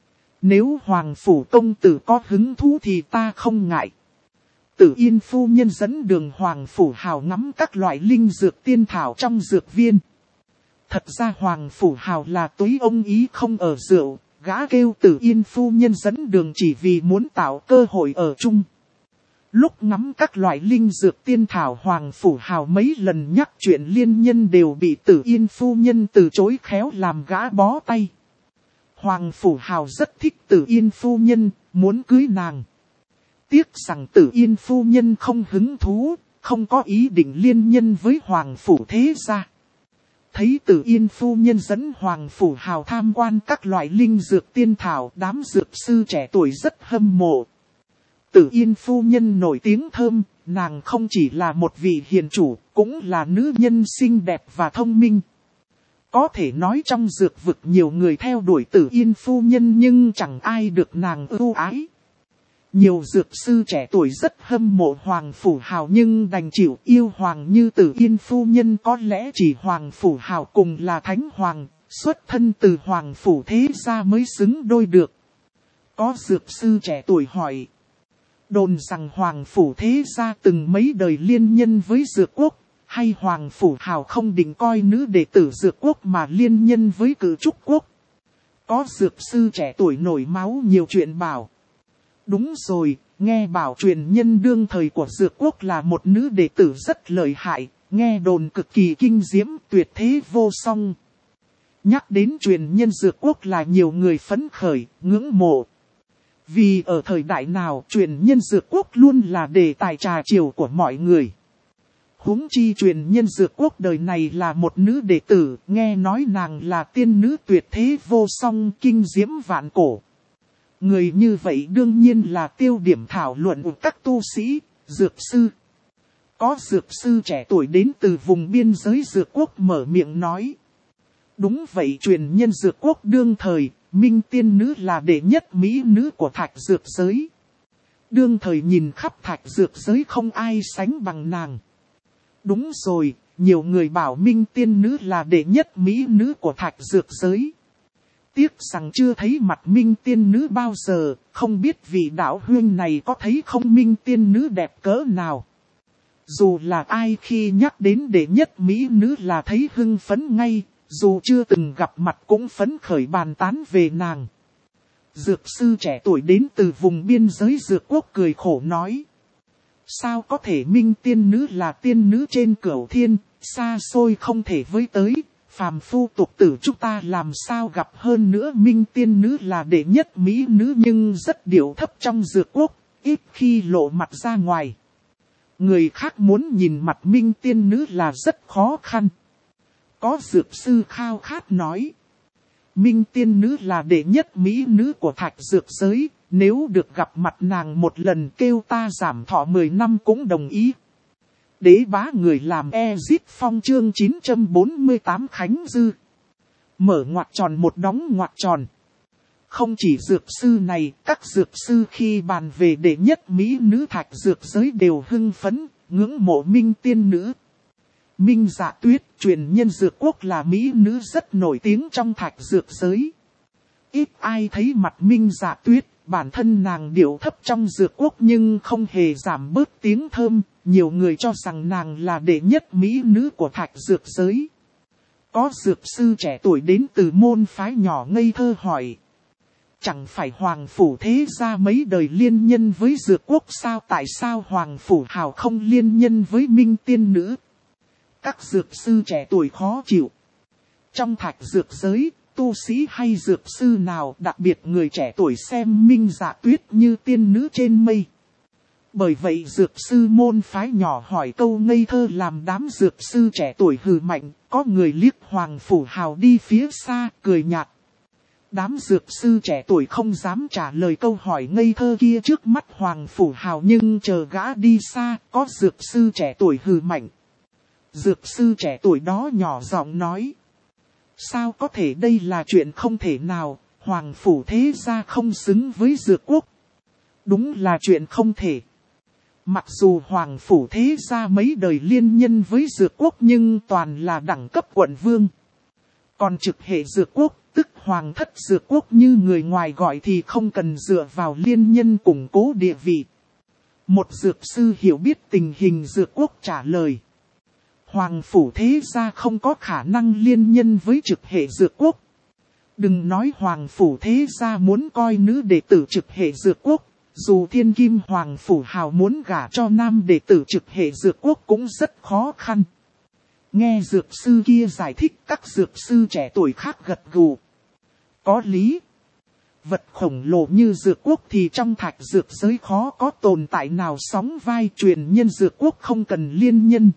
Nếu Hoàng Phủ công tử có hứng thú thì ta không ngại. Tử Yên phu nhân dẫn đường Hoàng Phủ Hào ngắm các loại linh dược tiên thảo trong dược viên. Thật ra Hoàng Phủ Hào là túi ông ý không ở rượu, gã kêu Tử Yên phu nhân dẫn đường chỉ vì muốn tạo cơ hội ở chung. Lúc ngắm các loại linh dược tiên thảo Hoàng Phủ Hào mấy lần nhắc chuyện liên nhân đều bị Tử Yên phu nhân từ chối khéo làm gã bó tay. Hoàng Phủ Hào rất thích Tử Yên phu nhân, muốn cưới nàng. Tiếc rằng Tử Yên phu nhân không hứng thú, không có ý định liên nhân với Hoàng Phủ thế gia. Thấy Tử Yên phu nhân dẫn Hoàng Phủ Hào tham quan các loại linh dược tiên thảo, đám dược sư trẻ tuổi rất hâm mộ. Tử Yên phu nhân nổi tiếng thơm, nàng không chỉ là một vị hiền chủ, cũng là nữ nhân xinh đẹp và thông minh. Có thể nói trong dược vực nhiều người theo đuổi Tử Yên phu nhân nhưng chẳng ai được nàng ưu ái. Nhiều dược sư trẻ tuổi rất hâm mộ Hoàng Phủ Hào nhưng đành chịu yêu hoàng như Tử Yên phu nhân, có lẽ chỉ Hoàng Phủ Hào cùng là thánh hoàng, xuất thân từ Hoàng Phủ thế gia mới xứng đôi được. Có dược sư trẻ tuổi hỏi. Đồn rằng Hoàng Phủ thế gia từng mấy đời liên nhân với dược quốc, hay Hoàng Phủ Hào không định coi nữ đệ tử dược quốc mà liên nhân với cử trúc quốc. Có dược sư trẻ tuổi nổi máu nhiều chuyện bảo. Đúng rồi, nghe bảo truyền nhân đương thời của dược quốc là một nữ đệ tử rất lợi hại, nghe đồn cực kỳ kinh diễm, tuyệt thế vô song. Nhắc đến truyền nhân dược quốc là nhiều người phấn khởi, ngưỡng mộ. Vì ở thời đại nào truyền nhân dược quốc luôn là đề tài trà chiều của mọi người. Huống chi truyền nhân dược quốc đời này là một nữ đệ tử, nghe nói nàng là tiên nữ tuyệt thế vô song kinh diễm vạn cổ. Người như vậy đương nhiên là tiêu điểm thảo luận của các tu sĩ, dược sư. Có dược sư trẻ tuổi đến từ vùng biên giới dược quốc mở miệng nói. Đúng vậy, truyền nhân dược quốc đương thời, Minh tiên nữ là đệ nhất mỹ nữ của thạch dược giới. Đương thời nhìn khắp thạch dược giới không ai sánh bằng nàng. Đúng rồi, nhiều người bảo Minh tiên nữ là đệ nhất mỹ nữ của thạch dược giới. Tiếc rằng chưa thấy mặt Minh tiên nữ bao giờ, không biết vị đạo huynh này có thấy không Minh tiên nữ đẹp cỡ nào. Dù là ai khi nhắc đến đệ nhất mỹ nữ là thấy hưng phấn ngay, dù chưa từng gặp mặt cũng phấn khởi bàn tán về nàng. Dược sư trẻ tuổi đến từ vùng biên giới dược quốc cười khổ nói. Sao có thể Minh tiên nữ là tiên nữ trên cửu thiên, xa xôi không thể với tới. Phàm phu tục tử chúng ta làm sao gặp, hơn nữa Minh tiên nữ là đệ nhất mỹ nữ nhưng rất điệu thấp trong dược quốc, ít khi lộ mặt ra ngoài. Người khác muốn nhìn mặt Minh tiên nữ là rất khó khăn. Có dược sư khao khát nói. Minh tiên nữ là đệ nhất mỹ nữ của thạch dược giới, nếu được gặp mặt nàng một lần kêu ta giảm thọ 10 năm cũng đồng ý. Đế bá người làm Ezit Phong chương 948 Khánh Dư. Mở ngoặc tròn một đóng ngoặc tròn. Không chỉ dược sư này, các dược sư khi bàn về đệ nhất mỹ nữ thạch dược giới đều hưng phấn, ngưỡng mộ Minh tiên nữ. Minh Dạ Tuyết, truyền nhân dược quốc là mỹ nữ rất nổi tiếng trong thạch dược giới. Ít ai thấy mặt Minh Dạ Tuyết, bản thân nàng điệu thấp trong dược quốc nhưng không hề giảm bớt tiếng thơm, nhiều người cho rằng nàng là đệ nhất mỹ nữ của thạch dược giới. Có dược sư trẻ tuổi đến từ môn phái nhỏ ngây thơ hỏi. Chẳng phải Hoàng Phủ thế gia mấy đời liên nhân với dược quốc sao, tại sao Hoàng Phủ Hào không liên nhân với Minh tiên nữ? Các dược sư trẻ tuổi khó chịu. Trong thạch dược giới, tu sĩ hay dược sư nào, đặc biệt người trẻ tuổi xem Minh Dạ Tuyết như tiên nữ trên mây. Bởi vậy dược sư môn phái nhỏ hỏi câu ngây thơ làm đám dược sư trẻ tuổi hừ mạnh, có người liếc Hoàng Phủ Hào đi phía xa, cười nhạt. Đám dược sư trẻ tuổi không dám trả lời câu hỏi ngây thơ kia trước mắt Hoàng Phủ Hào, nhưng chờ gã đi xa, có dược sư trẻ tuổi hừ mạnh. Dược sư trẻ tuổi đó nhỏ giọng nói. Sao có thể, đây là chuyện không thể nào, Hoàng Phủ thế gia không xứng với dược quốc. Đúng là chuyện không thể. Mặc dù Hoàng Phủ thế gia mấy đời liên nhân với dược quốc nhưng toàn là đẳng cấp quận vương. Còn trực hệ dược quốc, tức Hoàng thất dược quốc như người ngoài gọi thì không cần dựa vào liên nhân củng cố địa vị. Một dược sư hiểu biết tình hình dược quốc trả lời. Hoàng Phủ thế gia không có khả năng liên nhân với trực hệ dược quốc. Đừng nói Hoàng Phủ thế gia muốn coi nữ đệ tử trực hệ dược quốc, dù Thiên Kim Hoàng Phủ Hào muốn gả cho nam đệ tử trực hệ dược quốc cũng rất khó khăn. Nghe dược sư kia giải thích, các dược sư trẻ tuổi khác gật gù. Có lý. Vật khổng lồ như dược quốc thì trong thạch dược giới khó có tồn tại nào sóng vai, truyền nhân dược quốc không cần liên nhân.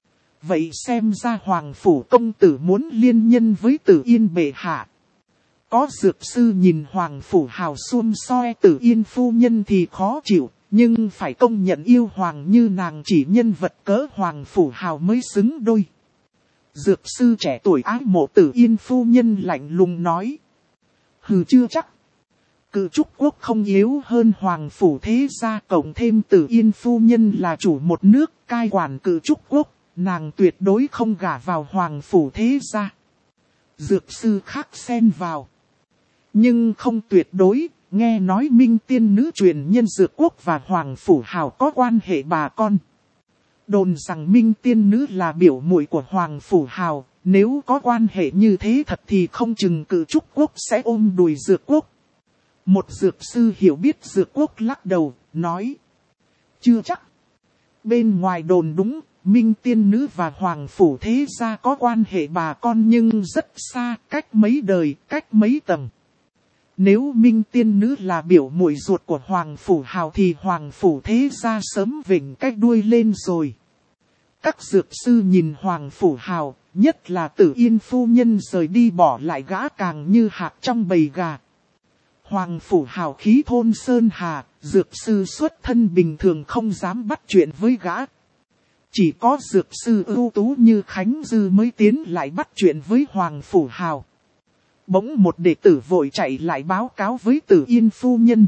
Vậy xem ra Hoàng Phủ công tử muốn liên nhân với Tử Yên bệ hạ. Có dược sư nhìn Hoàng Phủ Hào xum soi Tử Yên phu nhân thì khó chịu, nhưng phải công nhận yêu hoàng như nàng chỉ nhân vật cỡ Hoàng Phủ Hào mới xứng đôi. Dược sư trẻ tuổi ái mộ Tử Yên phu nhân lạnh lùng nói. Hừ, chưa chắc. Cự trúc quốc không yếu hơn Hoàng Phủ thế gia, cộng thêm Tử Yên phu nhân là chủ một nước cai quản cự trúc quốc, nàng tuyệt đối không gả vào Hoàng Phủ thế gia. Dược sư khác xen vào. Nhưng không tuyệt đối, nghe nói Minh tiên nữ truyền nhân dược quốc và Hoàng Phủ Hào có quan hệ bà con. Đồn rằng Minh tiên nữ là biểu muội của Hoàng Phủ Hào, nếu có quan hệ như thế thật thì không chừng cự trúc quốc sẽ ôm đùi dược quốc. Một dược sư hiểu biết dược quốc lắc đầu, nói. Chưa chắc. Bên ngoài đồn đúng, Minh tiên nữ và Hoàng Phủ thế gia có quan hệ bà con nhưng rất xa, cách mấy đời, cách mấy tầng. Nếu Minh tiên nữ là biểu muội ruột của Hoàng Phủ Hào thì Hoàng Phủ thế gia sớm vểnh cái đuôi lên rồi. Các dược sư nhìn Hoàng Phủ Hào, nhất là Tử Yên phu nhân rời đi bỏ lại gã càng như hạt trong bầy gà. Hoàng Phủ Hào khí thôn sơn hà, dược sư xuất thân bình thường không dám bắt chuyện với gã. Chỉ có dược sư ưu tú như Khánh Dư mới tiến lại bắt chuyện với Hoàng Phủ Hào. Bỗng một đệ tử vội chạy lại báo cáo với Tử Yên phu nhân.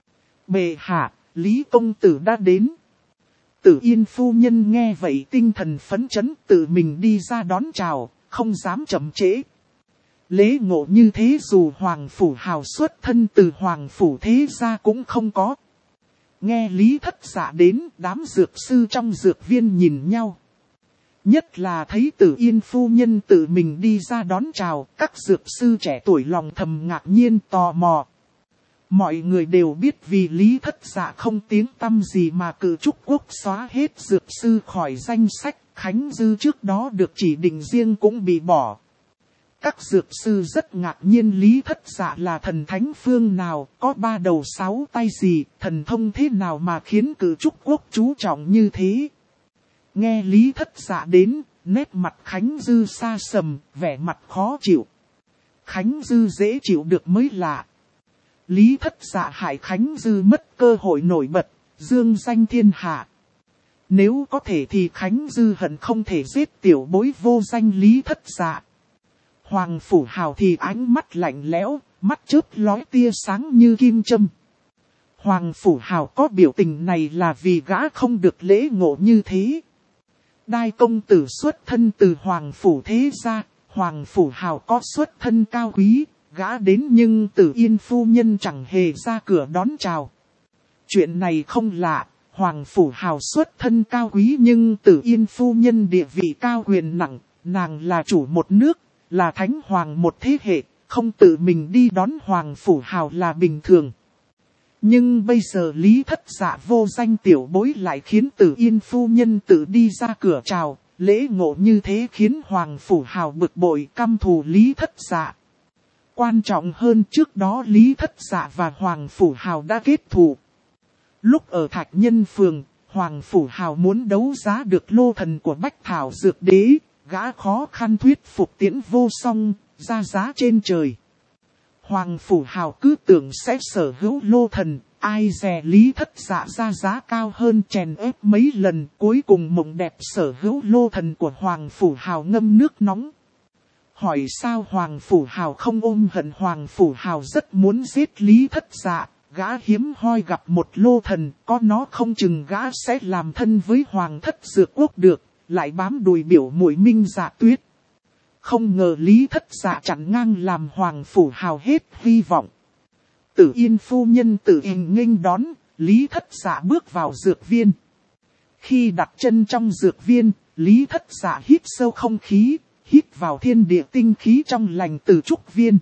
Bệ hạ, Lý công tử đã đến. Tử Yên phu nhân nghe vậy tinh thần phấn chấn, tự mình đi ra đón chào, không dám chậm trễ. Lễ ngộ như thế dù Hoàng Phủ Hào xuất thân từ Hoàng Phủ thế gia cũng không có. Nghe Lý Thất Dạ đến, đám dược sư trong dược viên nhìn nhau. Nhất là thấy Tử Yên phu nhân tự mình đi ra đón chào, các dược sư trẻ tuổi lòng thầm ngạc nhiên tò mò. Mọi người đều biết vì Lý Thất Dạ không tiếng tăm gì mà cự trúc quốc xóa hết dược sư khỏi danh sách, Khánh Dư trước đó được chỉ định riêng cũng bị bỏ. Các dược sư rất ngạc nhiên Lý Thất Dạ là thần thánh phương nào, có 3 đầu 6 tay gì, thần thông thế nào mà khiến cự trúc quốc chú trọng như thế. Nghe Lý Thất Dạ đến, nét mặt Khánh Dư xa sầm, vẻ mặt khó chịu. Khánh Dư dễ chịu được mới lạ. Lý Thất Dạ hại Khánh Dư mất cơ hội nổi bật, dương danh thiên hạ. Nếu có thể thì Khánh Dư hận không thể giết tiểu bối vô danh Lý Thất Dạ. Hoàng Phủ Hào thì ánh mắt lạnh lẽo, mắt chớp lóe tia sáng như kim châm. Hoàng Phủ Hào có biểu tình này là vì gã không được lễ ngộ như thế. Đai công tử xuất thân từ Hoàng Phủ thế gia, Hoàng Phủ Hào có xuất thân cao quý, gã đến nhưng Tử Yên phu nhân chẳng hề ra cửa đón chào. Chuyện này không lạ, Hoàng Phủ Hào xuất thân cao quý nhưng Tử Yên phu nhân địa vị cao quyền nặng, nàng là chủ một nước, là thánh hoàng một thế hệ, không tự mình đi đón Hoàng Phủ Hào là bình thường. Nhưng bây giờ Lý Thất Dạ vô danh tiểu bối lại khiến Tử Yên phu nhân tự đi ra cửa chào, lễ ngộ như thế khiến Hoàng Phủ Hào bực bội căm thù Lý Thất Dạ. Quan trọng hơn trước đó Lý Thất Dạ và Hoàng Phủ Hào đã kết thù. Lúc ở Thạch Nhân Phường, Hoàng Phủ Hào muốn đấu giá được lô thần của Bách Thảo Dược Đế, gã khó khăn thuyết phục Tiễn Vô Song, ra giá trên trời. Hoàng Phủ Hào cứ tưởng sẽ sở hữu lô thần, ai dè Lý Thất Dạ ra giá cao hơn chèn ép mấy lần, cuối cùng mộng đẹp sở hữu lô thần của Hoàng Phủ Hào ngâm nước nóng. Hỏi sao Hoàng Phủ Hào không ôm hận? Hoàng Phủ Hào rất muốn giết Lý Thất Dạ, gã hiếm hoi gặp một lô thần, có nó không chừng gã sẽ làm thân với Hoàng Thất Dược Quốc được, lại bám đùi biểu muội Minh Dạ Tuyết. Không ngờ Lý Thất Dạ chặn ngang làm Hoàng Phủ Hào hết hy vọng. Tử Yên phu nhân tự hình nghênh đón, Lý Thất Dạ bước vào dược viên. Khi đặt chân trong dược viên, Lý Thất Dạ hít sâu không khí, hít vào thiên địa tinh khí trong lành từ trúc viên.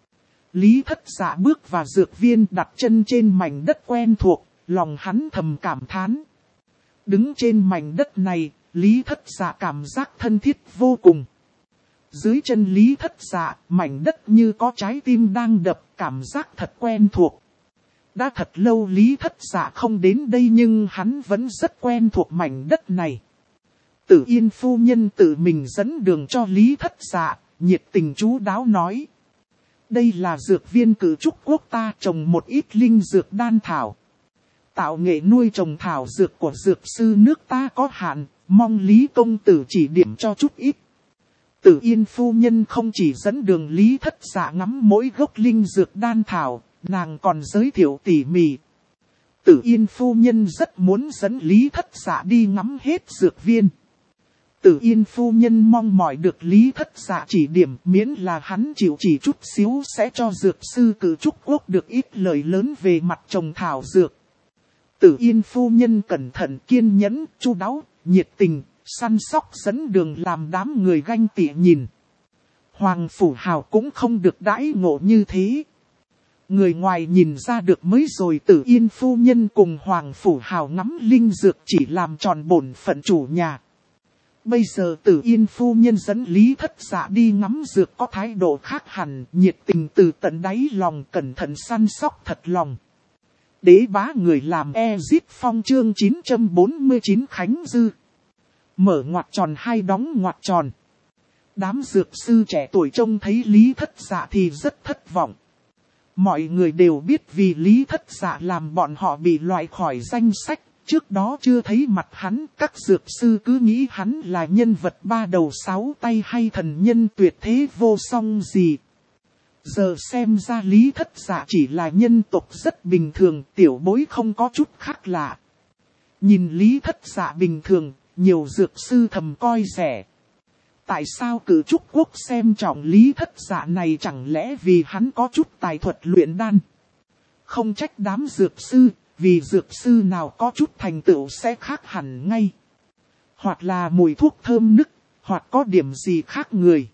Lý Thất Dạ bước vào dược viên đặt chân trên mảnh đất quen thuộc, lòng hắn thầm cảm thán. Đứng trên mảnh đất này, Lý Thất Dạ cảm giác thân thiết vô cùng. Dưới chân Lý Thất Dạ, mảnh đất như có trái tim đang đập, cảm giác thật quen thuộc. Đã thật lâu Lý Thất Dạ không đến đây nhưng hắn vẫn rất quen thuộc mảnh đất này. Tử Yên phu nhân tự mình dẫn đường cho Lý Thất Dạ, nhiệt tình chú đáo nói. Đây là dược viên Cử Trúc Quốc ta trồng một ít linh dược đan thảo. Tạo nghệ nuôi trồng thảo dược của dược sư nước ta có hạn, mong Lý công tử chỉ điểm cho chút ít. Tử Yên phu nhân không chỉ dẫn đường Lý Thất Dạ ngắm mỗi gốc linh dược đan thảo, nàng còn giới thiệu tỉ mỉ. Tử Yên phu nhân rất muốn dẫn Lý Thất Dạ đi ngắm hết dược viên. Tử Yên phu nhân mong mỏi được Lý Thất Dạ chỉ điểm, miễn là hắn chịu chỉ chút xíu sẽ cho dược sư Cử Trúc Quốc được ít lợi lớn về mặt trồng thảo dược. Tử Yên phu nhân cẩn thận kiên nhẫn, chu đáo, nhiệt tình, săn sóc dẫn đường làm đám người ganh tị nhìn. Hoàng Phủ Hào cũng không được đãi ngộ như thế. Người ngoài nhìn ra được mới rồi Tử Yên phu nhân cùng Hoàng Phủ Hào ngắm linh dược chỉ làm tròn bổn phận chủ nhà. Bây giờ Tử Yên phu nhân dẫn Lý Thất Dạ đi ngắm dược có thái độ khác hẳn, nhiệt tình từ tận đáy lòng, cẩn thận săn sóc thật lòng. Đế bá người làm Ezit Phong chương 949 Khánh Dư. Mở ngoặc tròn hay đóng ngoặc tròn. Đám dược sư trẻ tuổi trông thấy Lý Thất Dạ thì rất thất vọng. Mọi người đều biết vì Lý Thất Dạ làm bọn họ bị loại khỏi danh sách. Trước đó chưa thấy mặt hắn, các dược sư cứ nghĩ hắn là nhân vật ba đầu sáu tay hay thần nhân tuyệt thế vô song gì. Giờ xem ra Lý Thất Dạ chỉ là nhân tộc rất bình thường, tiểu bối không có chút khác lạ. Nhìn Lý Thất Dạ bình thường, nhiều dược sư thầm coi rẻ. Tại sao Cử Trúc Quốc xem trọng Lý Thất Dạ này, chẳng lẽ vì hắn có chút tài thuật luyện đan? Không trách đám dược sư, vì dược sư nào có chút thành tựu sẽ khác hẳn ngay. Hoặc là mùi thuốc thơm nức, hoặc có điểm gì khác người.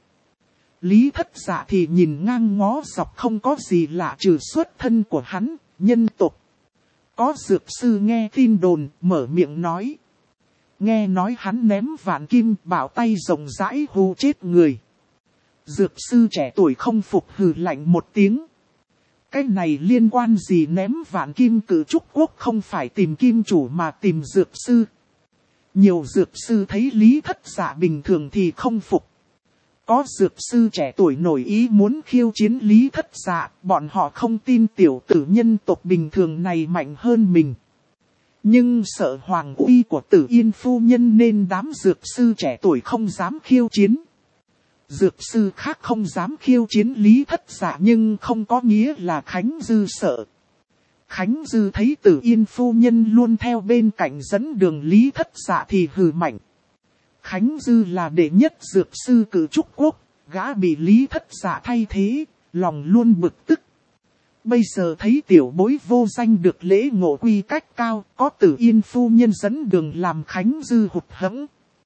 Lý Thất Dạ thì nhìn ngang ngó dọc không có gì lạ trừ xuất thân của hắn, nhân tộc. Có dược sư nghe tin đồn, mở miệng nói. Nghe nói hắn ném vạn kim, bảo tay rộng rãi hù chết người. Dược sư trẻ tuổi không phục hừ lạnh một tiếng. Cái này liên quan gì ném vạn kim? Cử Trúc Quốc không phải tìm kim chủ mà tìm dược sư. Nhiều dược sư thấy Lý Thất Dạ bình thường thì không phục. Có dược sư trẻ tuổi nổi ý muốn khiêu chiến Lý Thất Dạ, bọn họ không tin tiểu tử nhân tộc bình thường này mạnh hơn mình. Nhưng sợ hoàng uy của Tử Yên phu nhân nên đám dược sư trẻ tuổi không dám khiêu chiến. Dược sư khác không dám khiêu chiến Lý Thất Dạ nhưng không có nghĩa là Khánh Dư sợ. Khánh Dư thấy Tử Yên phu nhân luôn theo bên cạnh dẫn đường Lý Thất Dạ thì hừ mạnh. Khánh Dư là đệ nhất dược sư Cử Trúc Quốc, gã bị Lý Thất Dạ thay thế, lòng luôn bực tức. Bây giờ thấy tiểu bối vô danh được lễ ngộ quy cách cao, có Tử Yên phu nhân dẫn đường làm Khánh Dư hụt hẫng.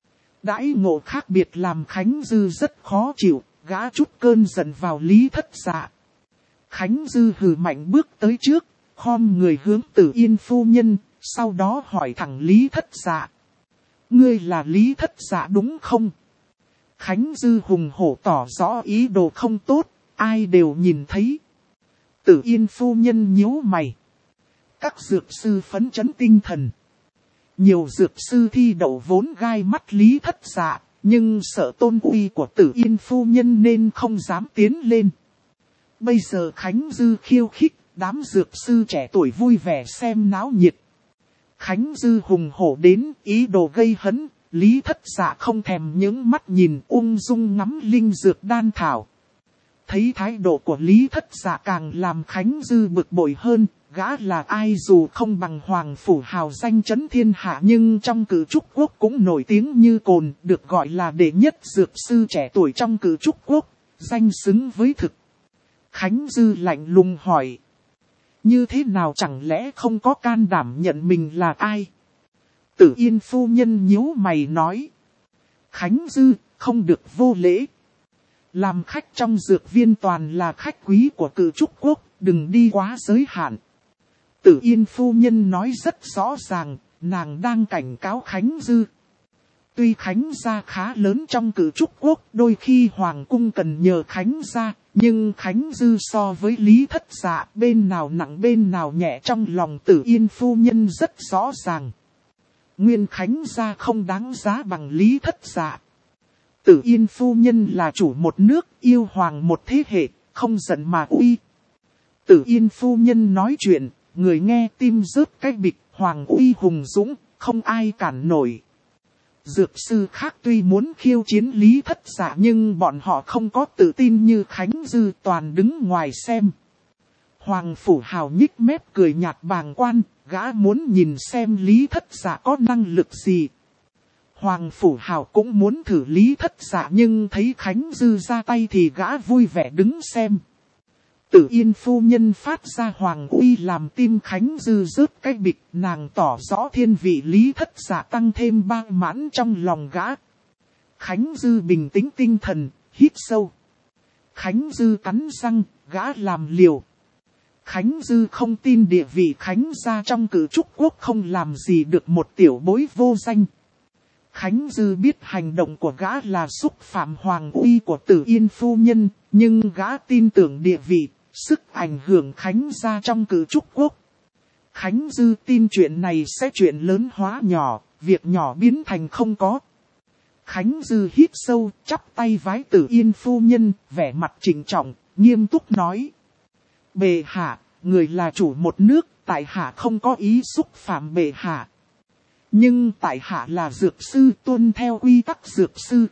Đãi ngộ khác biệt làm Khánh Dư rất khó chịu, gã trút cơn giận vào Lý Thất Dạ. Khánh Dư hừ mạnh bước tới trước, khom người hướng Tử Yên phu nhân, sau đó hỏi thẳng Lý Thất Dạ. Ngươi là Lý Thất Dạ đúng không? Khánh Dư hùng hổ tỏ rõ ý đồ không tốt, ai đều nhìn thấy. Tử Yên phu nhân nhíu mày. Các dược sư phấn chấn tinh thần. Nhiều dược sư thi đậu vốn gai mắt Lý Thất Dạ, nhưng sợ tôn uy của Tử Yên phu nhân nên không dám tiến lên. Bây giờ Khánh Dư khiêu khích, đám dược sư trẻ tuổi vui vẻ xem náo nhiệt. Khánh Dư hùng hổ đến, ý đồ gây hấn, Lý Thất Dạ không thèm những mắt nhìn ung dung ngắm linh dược đan thảo. Thấy thái độ của Lý Thất Dạ càng làm Khánh Dư bực bội hơn, gã là ai dù không bằng Hoàng Phủ hào danh chấn thiên hạ nhưng trong Cử Trúc Quốc cũng nổi tiếng như cồn, được gọi là đệ nhất dược sư trẻ tuổi trong Cử Trúc Quốc, danh xứng với thực. Khánh Dư lạnh lùng hỏi. Như thế nào chẳng lẽ không có can đảm nhận mình là ai? Tử Yên phu nhân nhíu mày nói. Khánh Dư, không được vô lễ. Làm khách trong dược viên toàn là khách quý của Cử Trúc Quốc, đừng đi quá giới hạn. Tử Yên phu nhân nói rất rõ ràng, nàng đang cảnh cáo Khánh Dư. Tuy Khánh gia khá lớn trong Cử Trúc Quốc, đôi khi Hoàng cung cần nhờ Khánh gia, nhưng Khánh Dư so với Lý Thất Dạ bên nào nặng bên nào nhẹ trong lòng Tử Yên phu nhân rất rõ ràng. Nguyên Khánh gia không đáng giá bằng Lý Thất Dạ. Tử Yên phu nhân là chủ một nước, yêu hoàng một thế hệ, không giận mà uy. Tử Yên phu nhân nói chuyện, người nghe tim rớt cái bịch, hoàng uy hùng dũng, không ai cản nổi. Dược sư khác tuy muốn khiêu chiến Lý Thất Dạ nhưng bọn họ không có tự tin như Khánh Dư, toàn đứng ngoài xem. Hoàng Phủ hào nhích mép cười nhạt bàng quan, gã muốn nhìn xem Lý Thất Dạ có năng lực gì. Hoàng Phủ hào cũng muốn thử Lý Thất Dạ nhưng thấy Khánh Dư ra tay thì gã vui vẻ đứng xem. Tử Yên phu nhân phát ra hoàng uy làm tim Khánh Dư rớt cái bịch, nàng tỏ rõ thiên vị Lý Thất Dạ tăng thêm ba mãn trong lòng gã. Khánh Dư bình tĩnh tinh thần, hít sâu. Khánh Dư cắn răng, gã làm liều. Khánh Dư không tin địa vị Khánh gia trong Cử Trúc Quốc không làm gì được một tiểu bối vô danh. Khánh Dư biết hành động của gã là xúc phạm hoàng uy của Tử Yên phu nhân, nhưng gã tin tưởng địa vị, sức ảnh hưởng Khánh gia trong Cử Trúc Quốc. Khánh Dư tin chuyện này sẽ chuyện lớn hóa nhỏ, việc nhỏ biến thành không có. Khánh Dư hít sâu, chắp tay vái Tử Yên phu nhân, vẻ mặt trịnh trọng, nghiêm túc nói. Bệ hạ, người là chủ một nước, tại hạ không có ý xúc phạm bệ hạ. Nhưng tại hạ là dược sư, tuân theo quy tắc dược sư.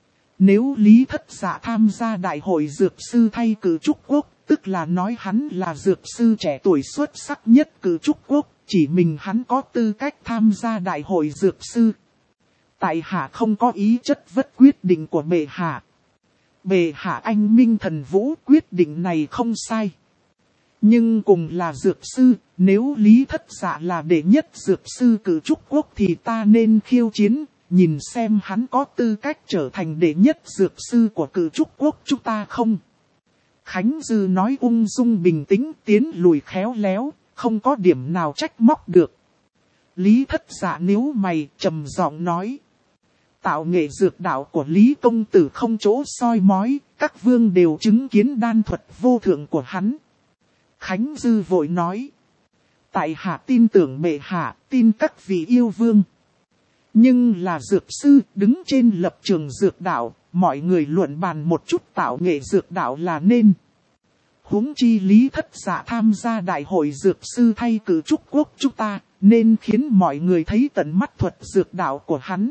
Nếu Lý Thất Dạ tham gia đại hội dược sư thay Cử Trúc Quốc, tức là nói hắn là dược sư trẻ tuổi xuất sắc nhất Cử Trúc Quốc, chỉ mình hắn có tư cách tham gia đại hội dược sư. Tại hạ không có ý chất vấn quyết định của bệ hạ. Bệ hạ anh minh thần vũ, quyết định này không sai. Nhưng cùng là dược sư, nếu Lý Thất Dạ là đệ nhất dược sư Cử Trúc Quốc thì ta nên khiêu chiến, nhìn xem hắn có tư cách trở thành đệ nhất dược sư của Cử Trúc Quốc chúng ta không. Khánh Dư nói ung dung bình tĩnh, tiến lùi khéo léo, không có điểm nào trách móc được. Lý Thất Dạ níu mày, trầm giọng nói. Tạo nghệ dược đạo của Lý công tử không chỗ soi mói, các vương đều chứng kiến đan thuật vô thượng của hắn. Khánh Dư vội nói. Tại hạ tin tưởng bệ hạ, tin các vị yêu vương. Nhưng là dược sư, đứng trên lập trường dược đạo, mọi người luận bàn một chút tạo nghệ dược đạo là nên. Huống chi Lý Thất Dạ tham gia đại hội dược sư thay Cử Trúc Quốc chúng ta, nên khiến mọi người thấy tận mắt thuật dược đạo của hắn.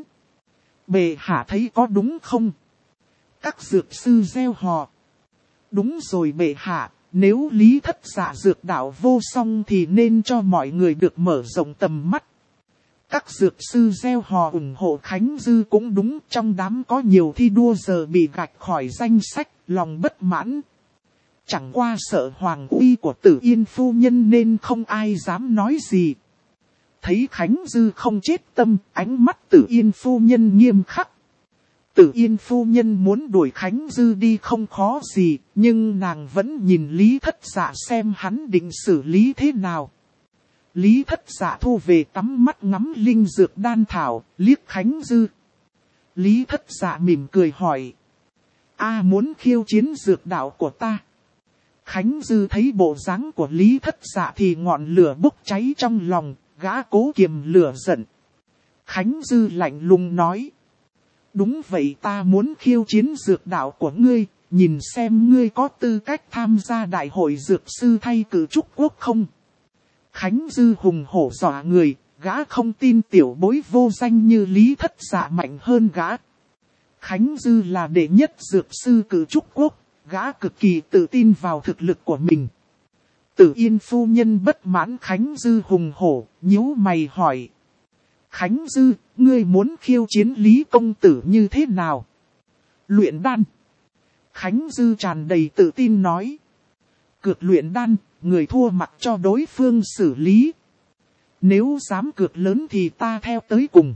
Bệ hạ thấy có đúng không? Các dược sư reo hò. Đúng rồi bệ hạ, nếu Lý Thất Dạ dược đạo vô song thì nên cho mọi người được mở rộng tầm mắt. Các dược sư reo hò ủng hộ Khánh Dư cũng đúng, trong đám có nhiều thi đua giờ bị gạch khỏi danh sách, lòng bất mãn. chẳng qua sợ hoàng uy của Tử Yên phu nhân nên không ai dám nói gì. Thấy Khánh Dư không chết tâm, ánh mắt Tử Yên phu nhân nghiêm khắc. Tử Yên phu nhân muốn đuổi Khánh Dư đi không khó gì, nhưng nàng vẫn nhìn Lý Thất Dạ xem hắn định xử lý thế nào. Lý Thất Dạ thu về tắm mắt ngắm linh dược đan thảo, liếc Khánh Dư. Lý Thất Dạ mỉm cười hỏi. Muốn khiêu chiến dược đạo của ta. Khánh Dư thấy bộ dáng của Lý Thất Dạ thì ngọn lửa bốc cháy trong lòng, gã cố kiềm lửa giận. Khánh Dư lạnh lùng nói. Đúng vậy, ta muốn khiêu chiến dược đạo của ngươi, nhìn xem ngươi có tư cách tham gia đại hội dược sư thay cử trúc quốc không. Khánh Dư hùng hổ dọa người, gã không tin tiểu bối vô danh như Lý Thất Dạ mạnh hơn gã. Khánh Dư là đệ nhất dược sư cử trúc quốc, gã cực kỳ tự tin vào thực lực của mình. Tử Yên phu nhân bất mãn Khánh Dư hùng hổ, nhíu mày hỏi. Khánh Dư, ngươi muốn khiêu chiến Lý công tử như thế nào? Luyện đan. Khánh Dư tràn đầy tự tin nói. Cược luyện đan, người thua mặc cho đối phương xử lý. Nếu dám cược lớn thì ta theo tới cùng.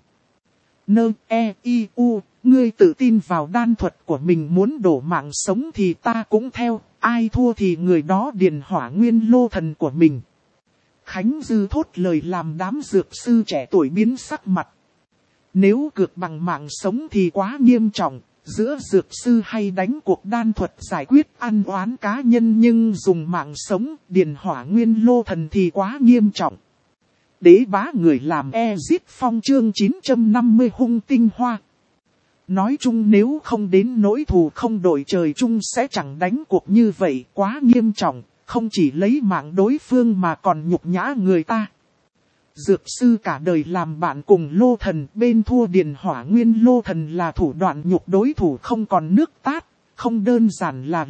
Ngươi tự tin vào đan thuật của mình, muốn đổ mạng sống thì ta cũng theo. Ai thua thì người đó điền hỏa nguyên lô thần của mình. Khánh Dư thốt lời làm đám dược sư trẻ tuổi biến sắc mặt. Nếu cược bằng mạng sống thì quá nghiêm trọng. Giữa dược sư hay đánh cuộc đan thuật giải quyết ăn oán cá nhân, nhưng dùng mạng sống điền hỏa nguyên lô thần thì quá nghiêm trọng. Đế bá người làm Ezit Phong chương 950 hung tinh hoa. Nói chung nếu không đến nỗi thù không đội trời chung sẽ chẳng đánh cuộc như vậy, quá nghiêm trọng, không chỉ lấy mạng đối phương mà còn nhục nhã người ta. Dược sư cả đời làm bạn cùng lô thần, bên thua điền hỏa nguyên lô thần là thủ đoạn nhục đối thủ không còn nước tát, không đơn giản là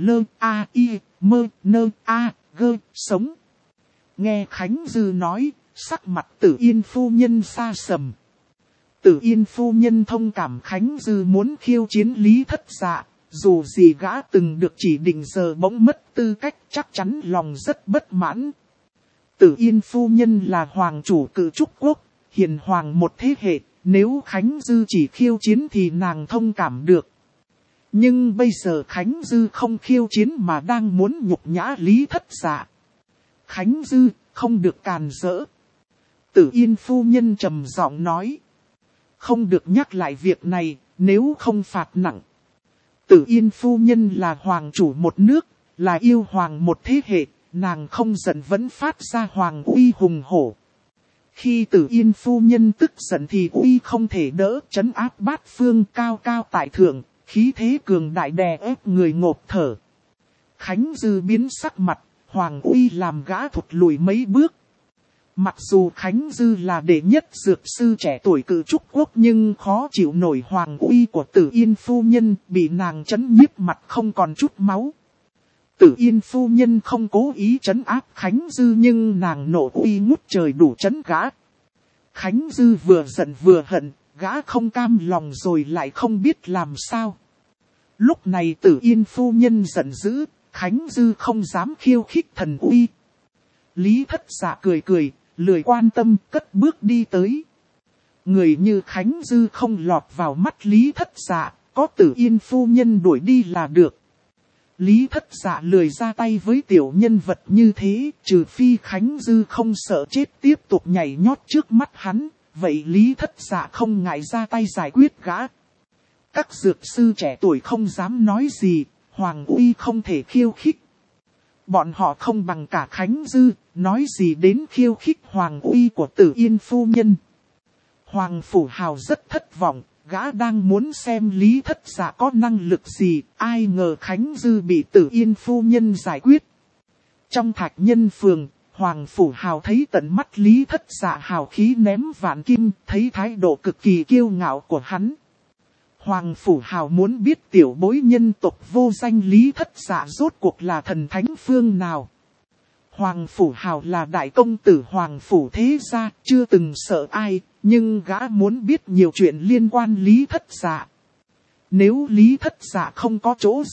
sống. Nghe Khánh Dư nói, sắc mặt Tử Yên phu nhân xa sầm. Tử Yên phu nhân thông cảm Khánh Dư muốn khiêu chiến Lý Thất Dạ, dù gì gã từng được chỉ định giờ bỗng mất tư cách, chắc chắn lòng rất bất mãn. Tử Yên phu nhân là hoàng chủ cử trúc quốc, hiền hoàng một thế hệ, nếu Khánh Dư chỉ khiêu chiến thì nàng thông cảm được. Nhưng bây giờ Khánh Dư không khiêu chiến mà đang muốn nhục nhã Lý Thất Dạ. Khánh Dư, không được càn rỡ. Tử Yên phu nhân trầm giọng nói. Không được nhắc lại việc này, nếu không phạt nặng. Tử Yên phu nhân là hoàng chủ một nước, là yêu hoàng một thế hệ, nàng không giận vẫn phát ra hoàng uy hùng hổ. Khi Tử Yên phu nhân tức giận thì uy không thể đỡ, trấn áp bát phương, cao cao tại thượng, khí thế cường đại đè ép người ngộp thở. Khánh Dư biến sắc mặt, hoàng uy làm gã thụt lùi mấy bước. Mặc dù Khánh Dư là đệ nhất dược sư trẻ tuổi cử trúc quốc, nhưng khó chịu nổi hoàng uy của Tử Yên phu nhân, bị nàng trấn nhiếp mặt không còn chút máu. Tử Yên phu nhân không cố ý trấn áp Khánh Dư, nhưng nàng nộ uy ngút trời đủ trấn gã. Khánh Dư vừa giận vừa hận, gã không cam lòng rồi lại không biết làm sao. Lúc này Tử Yên phu nhân giận dữ, Khánh Dư không dám khiêu khích thần uy. Lý Thất Dạ cười cười, lười quan tâm, cất bước đi tới. Người như Khánh Dư không lọt vào mắt Lý Thất Dạ, có Tử Yên phu nhân đuổi đi là được. Lý Thất Dạ lười ra tay với tiểu nhân vật như thế, trừ phi Khánh Dư không sợ chết tiếp tục nhảy nhót trước mắt hắn, vậy Lý Thất Dạ không ngại ra tay giải quyết gã. Các dược sư trẻ tuổi không dám nói gì, hoàng uy không thể khiêu khích. Bọn họ không bằng cả Khánh Dư, nói gì đến khiêu khích hoàng uy của Tử Yên phu nhân. Hoàng Phủ Hào rất thất vọng, gã đang muốn xem Lý Thất Dạ có năng lực gì, ai ngờ Khánh Dư bị Tử Yên phu nhân giải quyết. Trong Thạch Nhân Phường, Hoàng Phủ Hào thấy tận mắt Lý Thất Dạ hào khí ném vạn kim, thấy thái độ cực kỳ kiêu ngạo của hắn. Hoàng Phủ Hào muốn biết tiểu bối nhân tộc vô danh Lý Thất Dạ rốt cuộc là thần thánh phương nào. Hoàng Phủ Hào là đại công tử Hoàng Phủ thế gia, chưa từng sợ ai, nhưng gã muốn biết nhiều chuyện liên quan Lý Thất Dạ. Nếu Lý Thất Dạ không có chỗ dựa,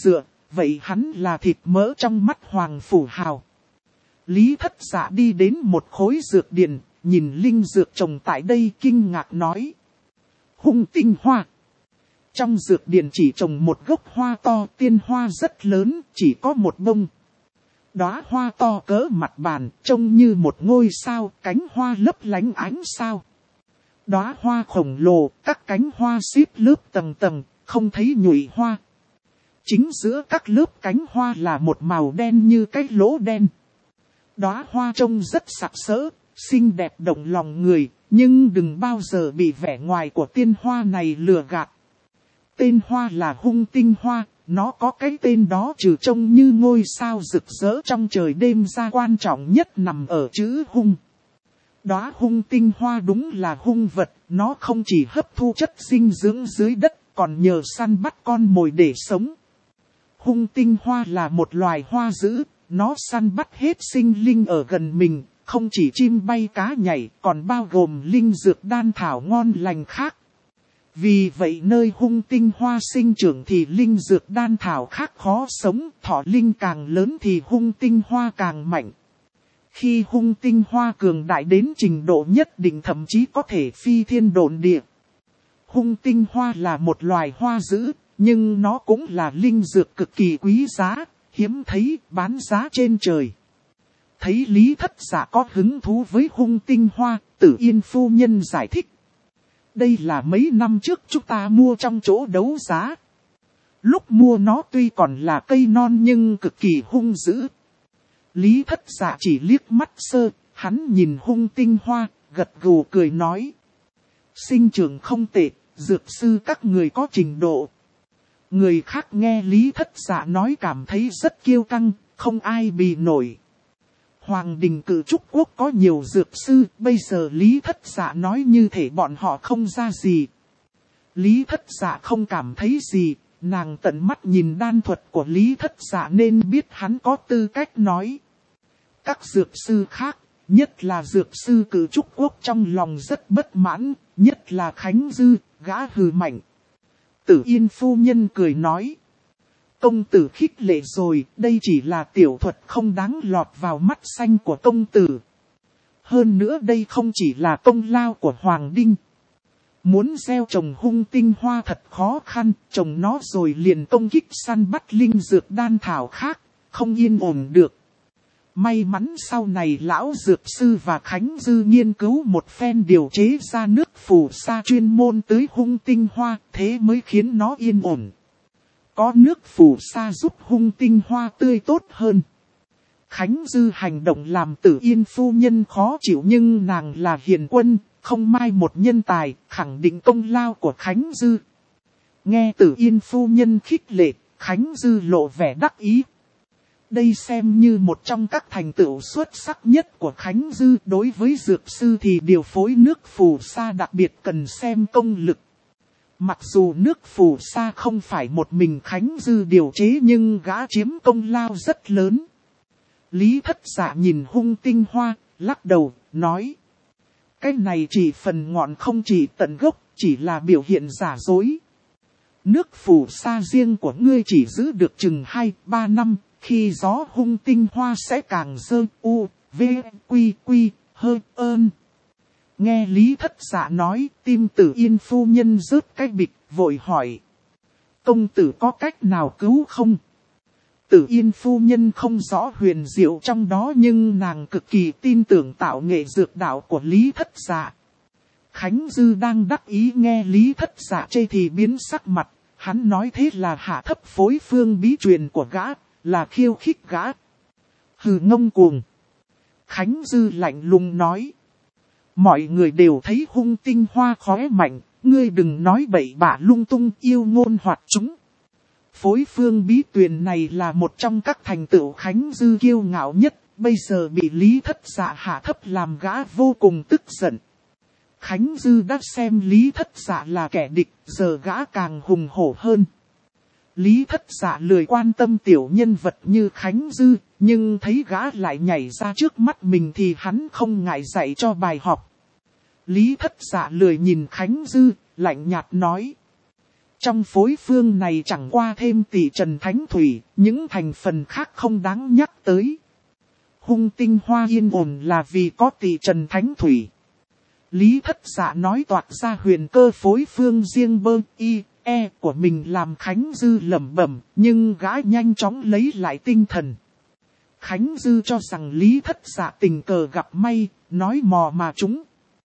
vậy hắn là thịt mỡ trong mắt Hoàng Phủ Hào. Lý Thất Dạ đi đến một khối dược điển, nhìn linh dược trồng tại đây kinh ngạc nói. Hung tinh hoa. Trong dược điển chỉ trồng một gốc hoa to, tiên hoa rất lớn, chỉ có một bông. Đóa hoa to cỡ mặt bàn, trông như một ngôi sao, cánh hoa lấp lánh ánh sao. Đóa hoa khổng lồ, các cánh hoa xếp lớp tầng tầng, không thấy nhụy hoa. Chính giữa các lớp cánh hoa là một màu đen như cái lỗ đen. Đóa hoa trông rất sặc sỡ, xinh đẹp động lòng người, nhưng đừng bao giờ bị vẻ ngoài của tiên hoa này lừa gạt. Tên hoa là hung tinh hoa, nó có cái tên đó trừ trông như ngôi sao rực rỡ trong trời đêm ra quan trọng nhất nằm ở chữ hung. Đóa hung tinh hoa đúng là hung vật, nó không chỉ hấp thu chất dinh dưỡng dưới đất, còn nhờ săn bắt con mồi để sống. Hung tinh hoa là một loài hoa dữ, nó săn bắt hết sinh linh ở gần mình, không chỉ chim bay cá nhảy, còn bao gồm linh dược đan thảo ngon lành khác. Vì vậy nơi hung tinh hoa sinh trưởng thì linh dược đan thảo khác khó sống, thọ linh càng lớn thì hung tinh hoa càng mạnh. Khi hung tinh hoa cường đại đến trình độ nhất định thậm chí có thể phi thiên độn địa. Hung tinh hoa là một loài hoa dữ, nhưng nó cũng là linh dược cực kỳ quý giá, hiếm thấy, bán giá trên trời. Thấy Lý Thất Dạ có hứng thú với hung tinh hoa, Tử Yên phu nhân giải thích. Đây là mấy năm trước chúng ta mua trong chỗ đấu giá. Lúc mua nó tuy còn là cây non nhưng cực kỳ hung dữ. Lý Thất Dạ chỉ liếc mắt sơ, hắn nhìn hung tinh hoa, gật gù cười nói. Sinh trưởng không tệ, dược sư các người có trình độ. Người khác nghe Lý Thất Dạ nói cảm thấy rất kiêu căng, không ai bì nổi. Hoàng đình Cự Trúc Quốc có nhiều dược sư, bây giờ Lý Thất Dạ nói như thể bọn họ không ra gì. Lý Thất Dạ không cảm thấy gì, nàng tận mắt nhìn đan thuật của Lý Thất Dạ nên biết hắn có tư cách nói. Các dược sư khác, nhất là dược sư Cự Trúc Quốc trong lòng rất bất mãn, nhất là Khánh Dư, gã hừ mạnh. Tử Yên phu nhân cười nói. Công tử khích lệ rồi, đây chỉ là tiểu thuật không đáng lọt vào mắt xanh của công tử. Hơn nữa đây không chỉ là công lao của Hoàng Đinh. Muốn gieo trồng hung tinh hoa thật khó khăn, trồng nó rồi liền công kích săn bắt linh dược đan thảo khác, không yên ổn được. May mắn sau này lão dược sư và Khánh Dư nghiên cứu một phen điều chế ra nước phù sa chuyên môn tưới hung tinh hoa, thế mới khiến nó yên ổn. Có nước phù sa giúp hung tinh hoa tươi tốt hơn. Khánh Dư hành động làm Tử Yên phu nhân khó chịu nhưng nàng là hiền quân, không mai một nhân tài, khẳng định công lao của Khánh Dư. Nghe Tử Yên phu nhân khích lệ, Khánh Dư lộ vẻ đắc ý. Đây xem như một trong các thành tựu xuất sắc nhất của Khánh Dư. Đối với dược sư thì điều phối nước phù sa đặc biệt cần xem công lực. Mặc dù nước phù sa không phải một mình Khánh Dư điều chế nhưng gã chiếm công lao rất lớn. Lý Thất Dạ nhìn hung tinh hoa, lắc đầu, nói. Cái này chỉ phần ngọn không chỉ tận gốc, chỉ là biểu hiện giả dối. Nước phù sa riêng của ngươi chỉ giữ được chừng 2-3 năm, khi gió hung tinh hoa sẽ càng dơ u, v, quy, quy, hơi, ơn. Nghe Lý Thất Dạ nói, tim Tử Yên phu nhân rớt cái bịch, vội hỏi. Công tử có cách nào cứu không? Tử Yên phu nhân không rõ huyền diệu trong đó nhưng nàng cực kỳ tin tưởng tạo nghệ dược đạo của Lý Thất Dạ. Khánh Dư đang đắc ý nghe Lý Thất Dạ chê thì biến sắc mặt, hắn nói thế là hạ thấp phối phương bí truyền của gã, là khiêu khích gã. Hừ ngông cuồng. Khánh Dư lạnh lùng nói. Mọi người đều thấy hung tinh hoa khóe mạnh, ngươi đừng nói bậy bạ lung tung yêu ngôn hoạt chúng. Phối phương bí truyền này là một trong các thành tựu Khánh Dư kiêu ngạo nhất, bây giờ bị Lý Thất Dạ hạ thấp làm gã vô cùng tức giận. Khánh Dư đã xem Lý Thất Dạ là kẻ địch, giờ gã càng hùng hổ hơn. Lý Thất Dạ lười quan tâm tiểu nhân vật như Khánh Dư, nhưng thấy gã lại nhảy ra trước mắt mình thì hắn không ngại dạy cho bài học. Lý Thất Dạ lười nhìn Khánh Dư, lạnh nhạt nói. Trong phối phương này chẳng qua thêm tỷ trần thánh thủy, những thành phần khác không đáng nhắc tới. Hung tinh hoa yên ổn là vì có tỷ trần thánh thủy. Lý Thất Dạ nói toạc ra huyền cơ phối phương riêng bơ y, e của mình làm Khánh Dư lẩm bẩm, nhưng gã nhanh chóng lấy lại tinh thần. Khánh Dư cho rằng Lý Thất Dạ tình cờ gặp may, nói mò mà chúng,